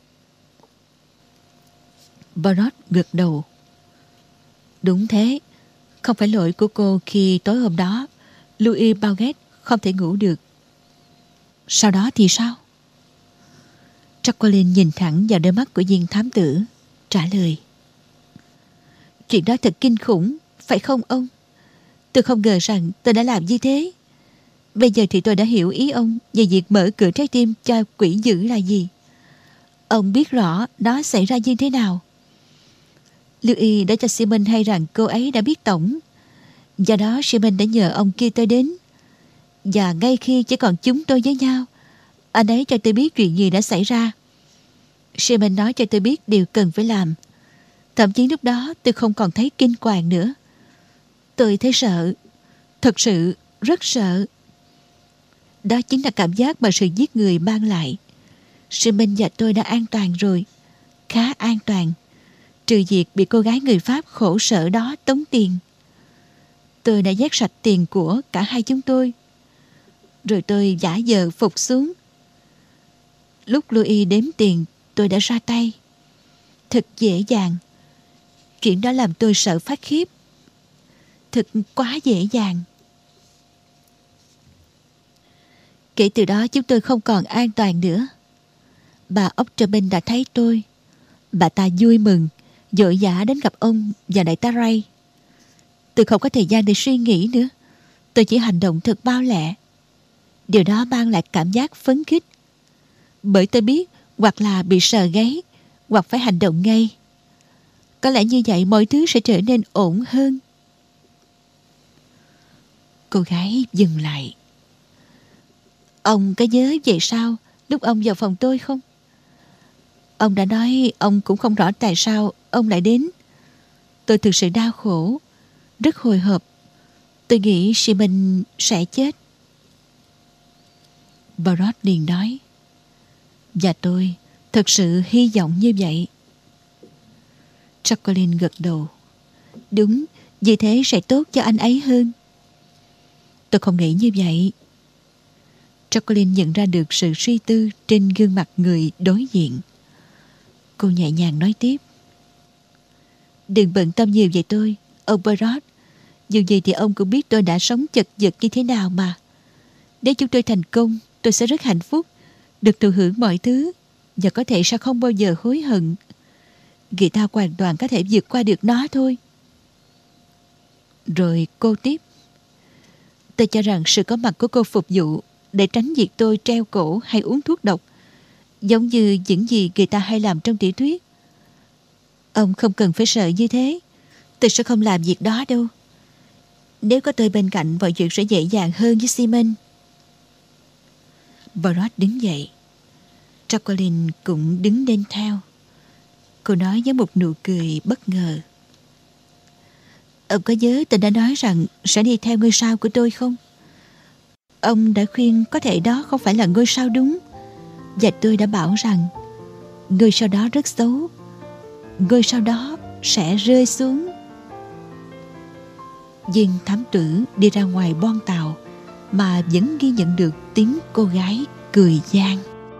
Barrett gật đầu. Đúng thế, không phải lỗi của cô khi tối hôm đó Louis Baguette không thể ngủ được. Sau đó thì sao? Jacqueline nhìn thẳng vào đôi mắt của viên thám tử, trả lời. Chuyện đó thật kinh khủng, phải không ông? Tôi không ngờ rằng tôi đã làm như thế. Bây giờ thì tôi đã hiểu ý ông về việc mở cửa trái tim cho quỷ dữ là gì. Ông biết rõ nó xảy ra như thế nào. Louis đã cho Simon hay rằng cô ấy đã biết tổng. Do đó Simon đã nhờ ông kia tới đến. Và ngay khi chỉ còn chúng tôi với nhau, anh ấy cho tôi biết chuyện gì đã xảy ra. Simon nói cho tôi biết điều cần phải làm. Thậm chí lúc đó tôi không còn thấy kinh hoàng nữa. Tôi thấy sợ, thật sự rất sợ. Đó chính là cảm giác mà sự giết người mang lại. Simon và tôi đã an toàn rồi, khá an toàn, trừ việc bị cô gái người Pháp khổ sở đó tống tiền. Tôi đã vét sạch tiền của cả hai chúng tôi. Rồi tôi giả vờ phục xuống. Lúc Louis đếm tiền, tôi đã ra tay. Thật dễ dàng. Chuyện đó làm tôi sợ phát khiếp. Thật quá dễ dàng. Kể từ đó chúng tôi không còn an toàn nữa. Bà Octobin đã thấy tôi. Bà ta vui mừng, vội vã đến gặp ông và đại tá Ray. Tôi không có thời gian để suy nghĩ nữa. Tôi chỉ hành động thật bao lẹ. Điều đó mang lại cảm giác phấn khích. Bởi tôi biết hoặc là bị sờ gáy, hoặc phải hành động ngay. Có lẽ như vậy mọi thứ sẽ trở nên ổn hơn. Cô gái dừng lại. Ông có nhớ vậy sao lúc ông vào phòng tôi không? Ông đã nói ông cũng không rõ tại sao ông lại đến. Tôi thực sự đau khổ, rất hồi hộp. Tôi nghĩ Simon sẽ chết. Barot liền nói. Và tôi thật sự hy vọng như vậy. Jacqueline gật đầu. Đúng, vì thế sẽ tốt cho anh ấy hơn. Tôi không nghĩ như vậy. Jacqueline nhận ra được sự suy tư trên gương mặt người đối diện. Cô nhẹ nhàng nói tiếp. Đừng bận tâm nhiều về tôi, ông Barot. Dù gì thì ông cũng biết tôi đã sống chật vật như thế nào mà. Nếu chúng tôi thành công, tôi sẽ rất hạnh phúc, được thụ hưởng mọi thứ, và có thể sẽ không bao giờ hối hận. Người ta hoàn toàn có thể vượt qua được nó thôi. Rồi cô tiếp. Tôi cho rằng sự có mặt của cô phục vụ để tránh việc tôi treo cổ hay uống thuốc độc, giống như những gì người ta hay làm trong tiểu thuyết. Ông không cần phải sợ như thế. Tôi sẽ không làm việc đó đâu. Nếu có tôi bên cạnh, mọi chuyện sẽ dễ dàng hơn với Simon. Barot đứng dậy. Jacqueline cũng đứng lên theo. Cô nói với một nụ cười bất ngờ. Ông có nhớ tôi đã nói rằng sẽ đi theo ngôi sao của tôi không? Ông đã khuyên có thể đó không phải là ngôi sao đúng. Và tôi đã bảo rằng ngôi sao đó rất xấu. Ngôi sao đó sẽ rơi xuống. Viên thám tử đi ra ngoài boong tàu mà vẫn ghi nhận được tiếng cô gái cười gian.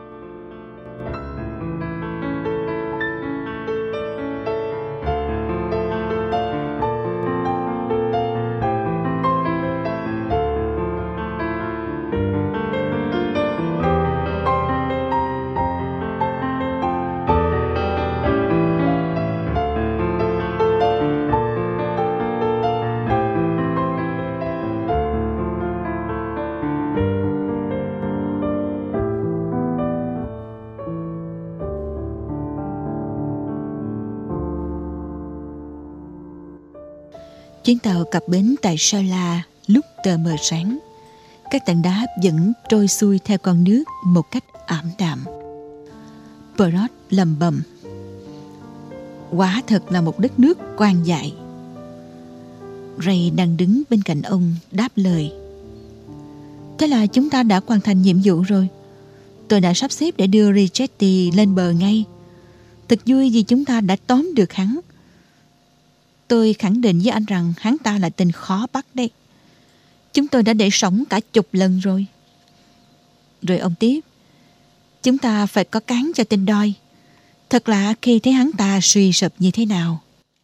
Chuyến tàu cập bến tại Sa La lúc tờ mờ sáng. Các tảng đá vẫn trôi xuôi theo con nước một cách ảm đạm. Barot lầm bầm. Quả thật là một đất nước quan dại. Ray đang đứng bên cạnh ông đáp lời. Thế là chúng ta đã hoàn thành nhiệm vụ rồi. Tôi đã sắp xếp để đưa Richetti lên bờ ngay. Thật vui vì chúng ta đã tóm được hắn. Tôi khẳng định với anh rằng hắn ta là tên khó bắt đấy. Chúng tôi đã để sống cả chục lần rồi. Rồi ông tiếp. Chúng ta phải có cán cho tên đoi. Thật lạ khi thấy hắn ta suy sụp như thế nào.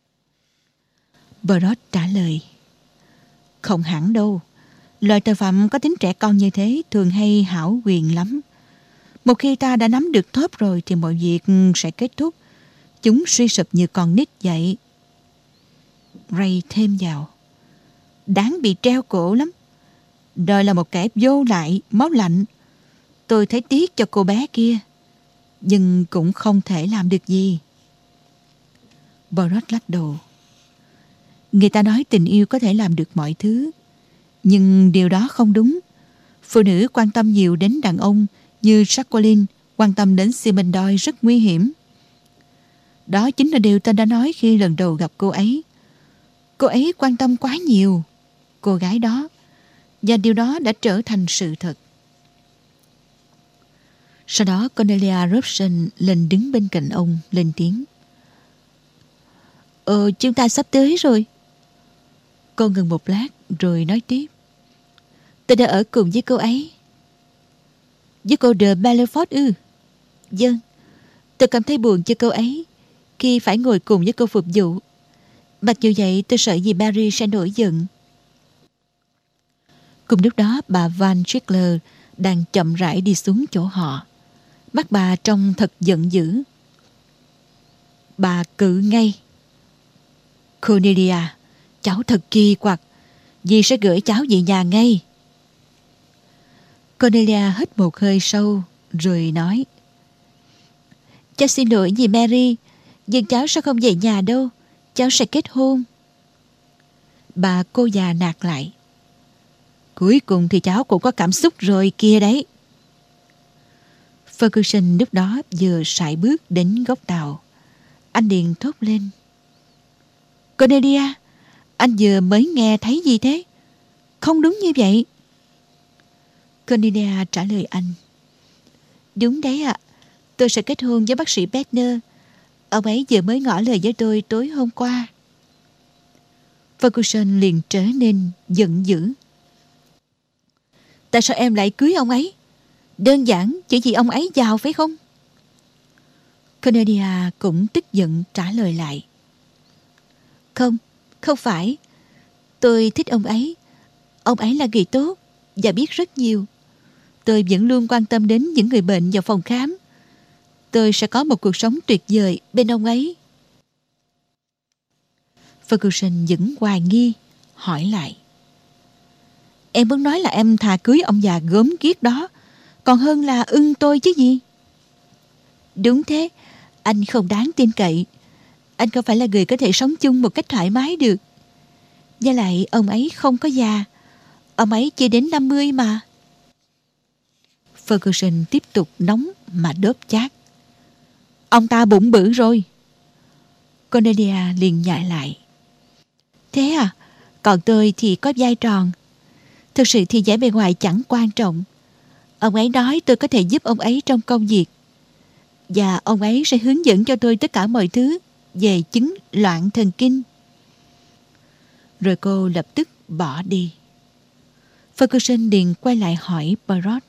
Barot trả lời. Không hẳn đâu. Loại tội phạm có tính trẻ con như thế thường hay hão quyền lắm. Một khi ta đã nắm được thóp rồi thì mọi việc sẽ kết thúc. Chúng suy sụp như con nít vậy. Ray thêm vào. Đáng bị treo cổ lắm. Đời là một kẻ vô lại, máu lạnh. Tôi thấy tiếc cho cô bé kia, nhưng cũng không thể làm được gì. Barot lắc đầu. Người ta nói tình yêu có thể làm được mọi thứ, nhưng điều đó không đúng. Phụ nữ quan tâm nhiều đến đàn ông như Jacqueline quan tâm đến Simon Doyle rất nguy hiểm. Đó chính là điều tôi đã nói khi lần đầu gặp cô ấy. Cô ấy quan tâm quá nhiều. Cô gái đó, và điều đó đã trở thành sự thật. Sau đó Cornelia Robson lên đứng bên cạnh ông, lên tiếng. Chúng ta sắp tới rồi. Cô ngừng một lát rồi nói tiếp. Tôi đã ở cùng với cô ấy. Với cô de Belfort ư? Vâng. Tôi cảm thấy buồn cho cô ấy khi phải ngồi cùng với cô phục vụ. Mặc dù vậy tôi sợ gì Barry sẽ nổi giận. Cùng lúc đó bà Van Trickler đang chậm rãi đi xuống chỗ họ. Mắt bà trông thật giận dữ. Bà cự ngay. Cornelia, cháu thật kỳ quặc. Dì sẽ gửi cháu về nhà ngay. Cornelia hít một hơi sâu rồi nói. Cháu xin lỗi dì Mary, nhưng cháu sẽ không về nhà đâu. Cháu sẽ kết hôn. Bà cô già nạt lại. Cuối cùng thì cháu cũng có cảm xúc rồi kia đấy. Ferguson lúc đó vừa sải bước đến góc tàu. Anh liền thốt lên. Cornelia, anh vừa mới nghe thấy gì thế? Không đúng như vậy. Cornelia trả lời anh. Đúng đấy ạ. Tôi sẽ kết hôn với bác sĩ Bedner. Ông ấy vừa mới ngỏ lời với tôi tối hôm qua. Ferguson liền trở nên giận dữ. Tại sao em lại cưới ông ấy? Đơn giản chỉ vì ông ấy giàu phải không? Cornelia cũng tức giận trả lời lại. Không phải. Tôi thích ông ấy. Ông ấy là người tốt và biết rất nhiều. Tôi vẫn luôn quan tâm đến những người bệnh vào phòng khám. Tôi sẽ có một cuộc sống tuyệt vời bên ông ấy. Ferguson vẫn hoài nghi, hỏi lại. Em muốn nói là em thà cưới ông già gớm ghiếc đó, còn hơn là ưng tôi chứ gì? Đúng thế, anh không đáng tin cậy. Anh không phải là người có thể sống chung một cách thoải mái được. Với lại ông ấy không có già. Ông ấy chưa đến 50 mà. Ferguson tiếp tục nóng mà đớp chát. Ông ta bụng bự rồi. Cornelia liền nhại lại. Thế à? Còn tôi thì có vai tròn. Thực sự thì vẻ bề ngoài chẳng quan trọng. Ông ấy nói tôi có thể giúp ông ấy trong công việc. Và ông ấy sẽ hướng dẫn cho tôi tất cả mọi thứ về chứng loạn thần kinh. Rồi cô lập tức bỏ đi. Ferguson liền quay lại hỏi Poirot.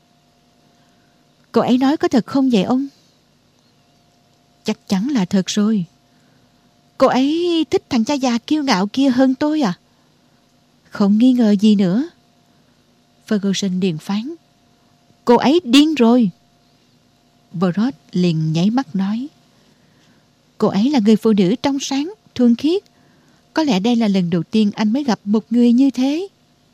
Cô ấy nói có thật không vậy ông? Chắc chắn là thật rồi. Cô ấy thích thằng cha già kiêu ngạo kia hơn tôi à? Không nghi ngờ gì nữa. Ferguson liền phán. Cô ấy điên rồi. Poirot liền nháy mắt nói. Cô ấy là người phụ nữ trong sáng, thuần khiết. Có lẽ đây là lần đầu tiên anh mới gặp một người như thế.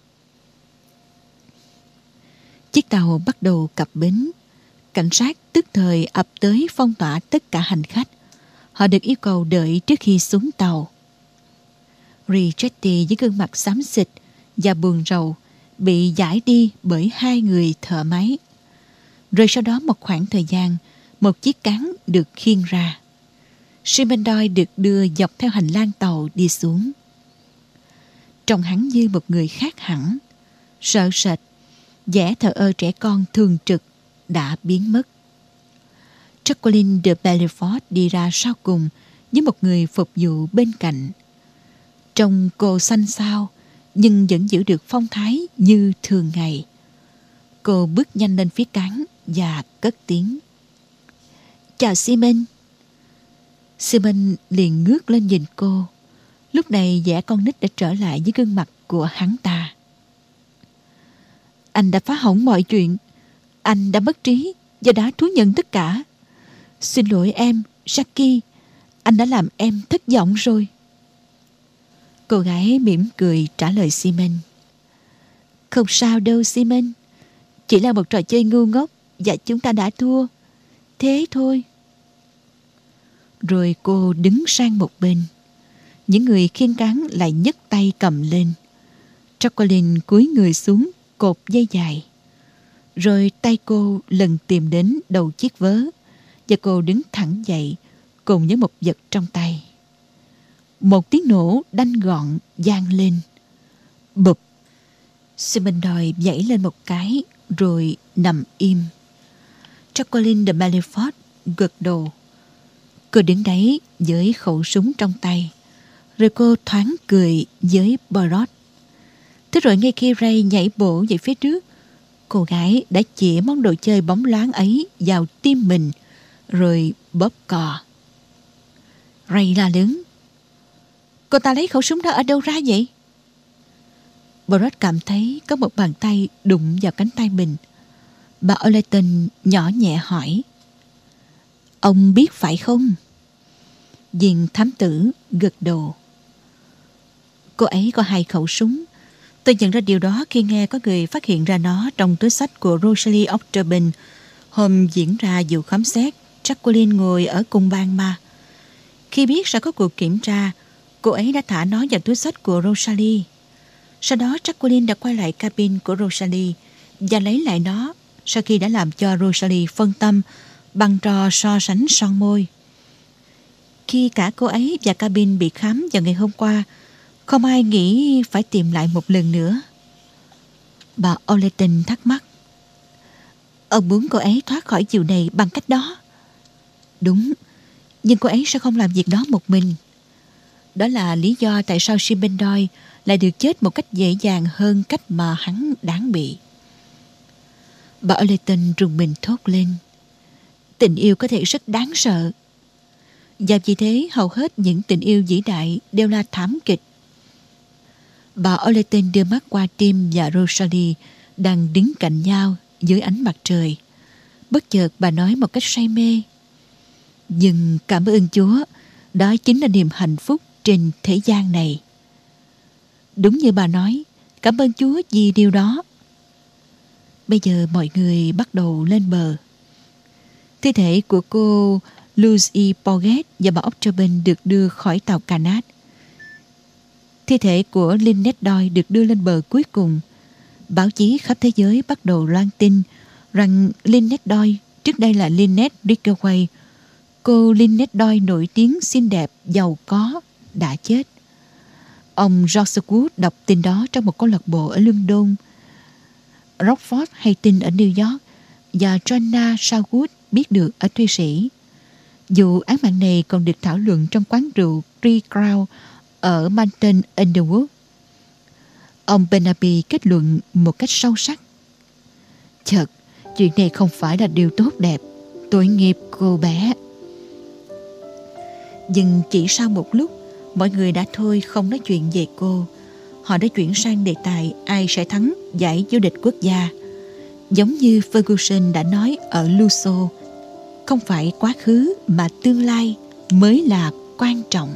Chiếc tàu bắt đầu cập bến. Cảnh sát tức thời ập tới phong tỏa tất cả hành khách. Họ được yêu cầu đợi trước khi xuống tàu. Richetti với gương mặt xám xịt và buồn rầu bị giải đi bởi hai người thợ máy. Rồi sau đó một khoảng thời gian, một chiếc cáng được khiêng ra. Simon Doyle được đưa dọc theo hành lang tàu đi xuống. Trông hắn như một người khác hẳn, sợ sệt, vẻ thờ ơ trẻ con thường trực đã biến mất. Jacqueline de Belfort đi ra sau cùng với một người phục vụ bên cạnh. Trông cô xanh xao nhưng vẫn giữ được phong thái như thường ngày. Cô bước nhanh lên phía cáng và cất tiếng. Chào Simon. Simon liền ngước lên nhìn cô. Lúc này vẻ con nít đã trở lại với gương mặt của hắn ta. Anh đã phá hỏng mọi chuyện. Anh đã mất trí và đã thú nhận tất cả. Xin lỗi em, Jackie. Anh đã làm em thất vọng rồi. Cô gái mỉm cười trả lời Simon. Không sao đâu Simon. Chỉ là một trò chơi ngu ngốc và chúng ta đã thua. Thế thôi. Rồi cô đứng sang một bên. Những người khiêng cáng lại nhấc tay cầm lên. Jacqueline cúi người xuống cột dây dài. Rồi tay cô lần tìm đến đầu chiếc vớ và cô đứng thẳng dậy cùng với một vật trong tay. Một tiếng nổ đanh gọn vang lên. Bụp. Simon Doyle nhảy lên một cái rồi nằm im. Jacqueline de Malieford gật đầu. Cô đứng đấy với khẩu súng trong tay, rồi cô thoáng cười với Poirot. Thế rồi ngay khi Ray nhảy bổ về phía trước, cô gái đã chĩa món đồ chơi bóng loáng ấy vào tim mình, rồi bóp cò. Ray la lớn: "Cô ta lấy khẩu súng đó ở đâu ra vậy?" Poirot cảm thấy có một bàn tay đụng vào cánh tay mình. Bà Allerton nhỏ nhẹ hỏi: "Ông biết phải không?" Viên thám tử gật đầu. "Cô ấy có 2 khẩu súng. Tôi nhận ra điều đó khi nghe có người phát hiện ra nó trong túi xách của Rosalie Octobin hôm diễn ra vụ khám xét. Jacqueline ngồi ở cùng bàn mà. Khi biết sẽ có cuộc kiểm tra, cô ấy đã thả nó vào túi xách của Rosalie. Sau đó Jacqueline đã quay lại cabin của Rosalie và lấy lại nó sau khi đã làm cho Rosalie phân tâm bằng trò so sánh son môi. Khi cả cô ấy và cabin bị khám vào ngày hôm qua, không ai nghĩ phải tìm lại một lần nữa." Bà Allerton thắc mắc: "Ông muốn cô ấy thoát khỏi vụ này bằng cách đó?" "Đúng, nhưng cô ấy sẽ không làm việc đó một mình. Đó là lý do tại sao Simon Doyle lại được chết một cách dễ dàng hơn cách mà hắn đáng bị." Bà Allerton rùng mình thốt lên: "Tình yêu có thể rất đáng sợ. Và vì thế hầu hết những tình yêu vĩ đại đều là thảm kịch." Bà Allerton đưa mắt qua Tim và Rosalie đang đứng cạnh nhau dưới ánh mặt trời. Bất chợt bà nói một cách say mê: "Nhưng cảm ơn Chúa, đó chính là niềm hạnh phúc trên thế gian này." Đúng như bà nói, cảm ơn Chúa vì điều đó. Bây giờ mọi người bắt đầu lên bờ. Thi thể của cô Lucy Porget và bà Octobin được đưa khỏi tàu Canad. Thi thể của Lynette Doyle được đưa lên bờ cuối cùng. Báo chí khắp thế giới bắt đầu loan tin rằng Lynette Doyle, trước đây là Lynette Ridgway, cô Lynette Doyle nổi tiếng xinh đẹp, giàu có, đã chết. Ông George Wood đọc tin đó trong một câu lạc bộ ở London. Rockford hay tin ở New York, và Joanna Southwood biết được ở Thụy Sĩ. Vụ án mạng này còn được thảo luận trong quán rượu Three Crown ở Manton Underwood. Ông Bernaby kết luận một cách sâu sắc: "Chợt, chuyện này không phải là điều tốt đẹp. Tội nghiệp cô bé." Nhưng chỉ sau một lúc, mọi người đã thôi không nói chuyện về cô. Họ đã chuyển sang đề tài ai sẽ thắng giải vô địch quốc gia. Giống như Ferguson đã nói ở Luso, không phải quá khứ mà tương lai mới là quan trọng.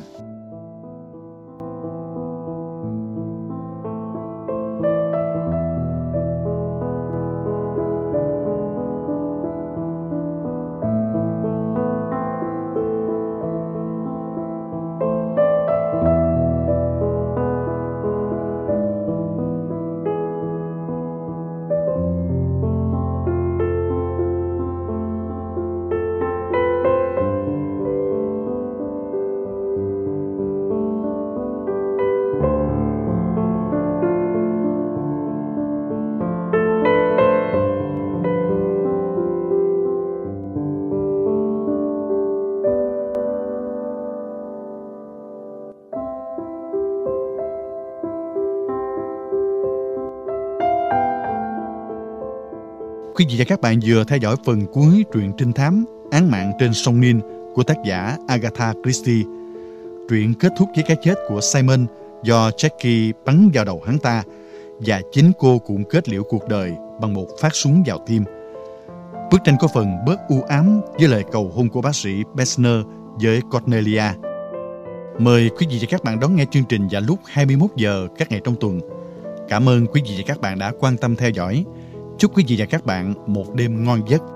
Quý vị và các bạn vừa theo dõi phần cuối truyện trinh thám Án mạng trên sông Nin của tác giả Agatha Christie. Truyện kết thúc với cái chết của Simon do Jackie bắn vào đầu hắn ta, và chính cô cũng kết liễu cuộc đời bằng một phát súng vào tim. Bức tranh có phần bớt u ám với lời cầu hôn của bác sĩ Besner với Cornelia. Mời quý vị và các bạn đón nghe chương trình vào lúc 21 giờ các ngày trong tuần. Cảm ơn quý vị và các bạn đã quan tâm theo dõi. Chúc quý vị và các bạn một đêm ngon giấc.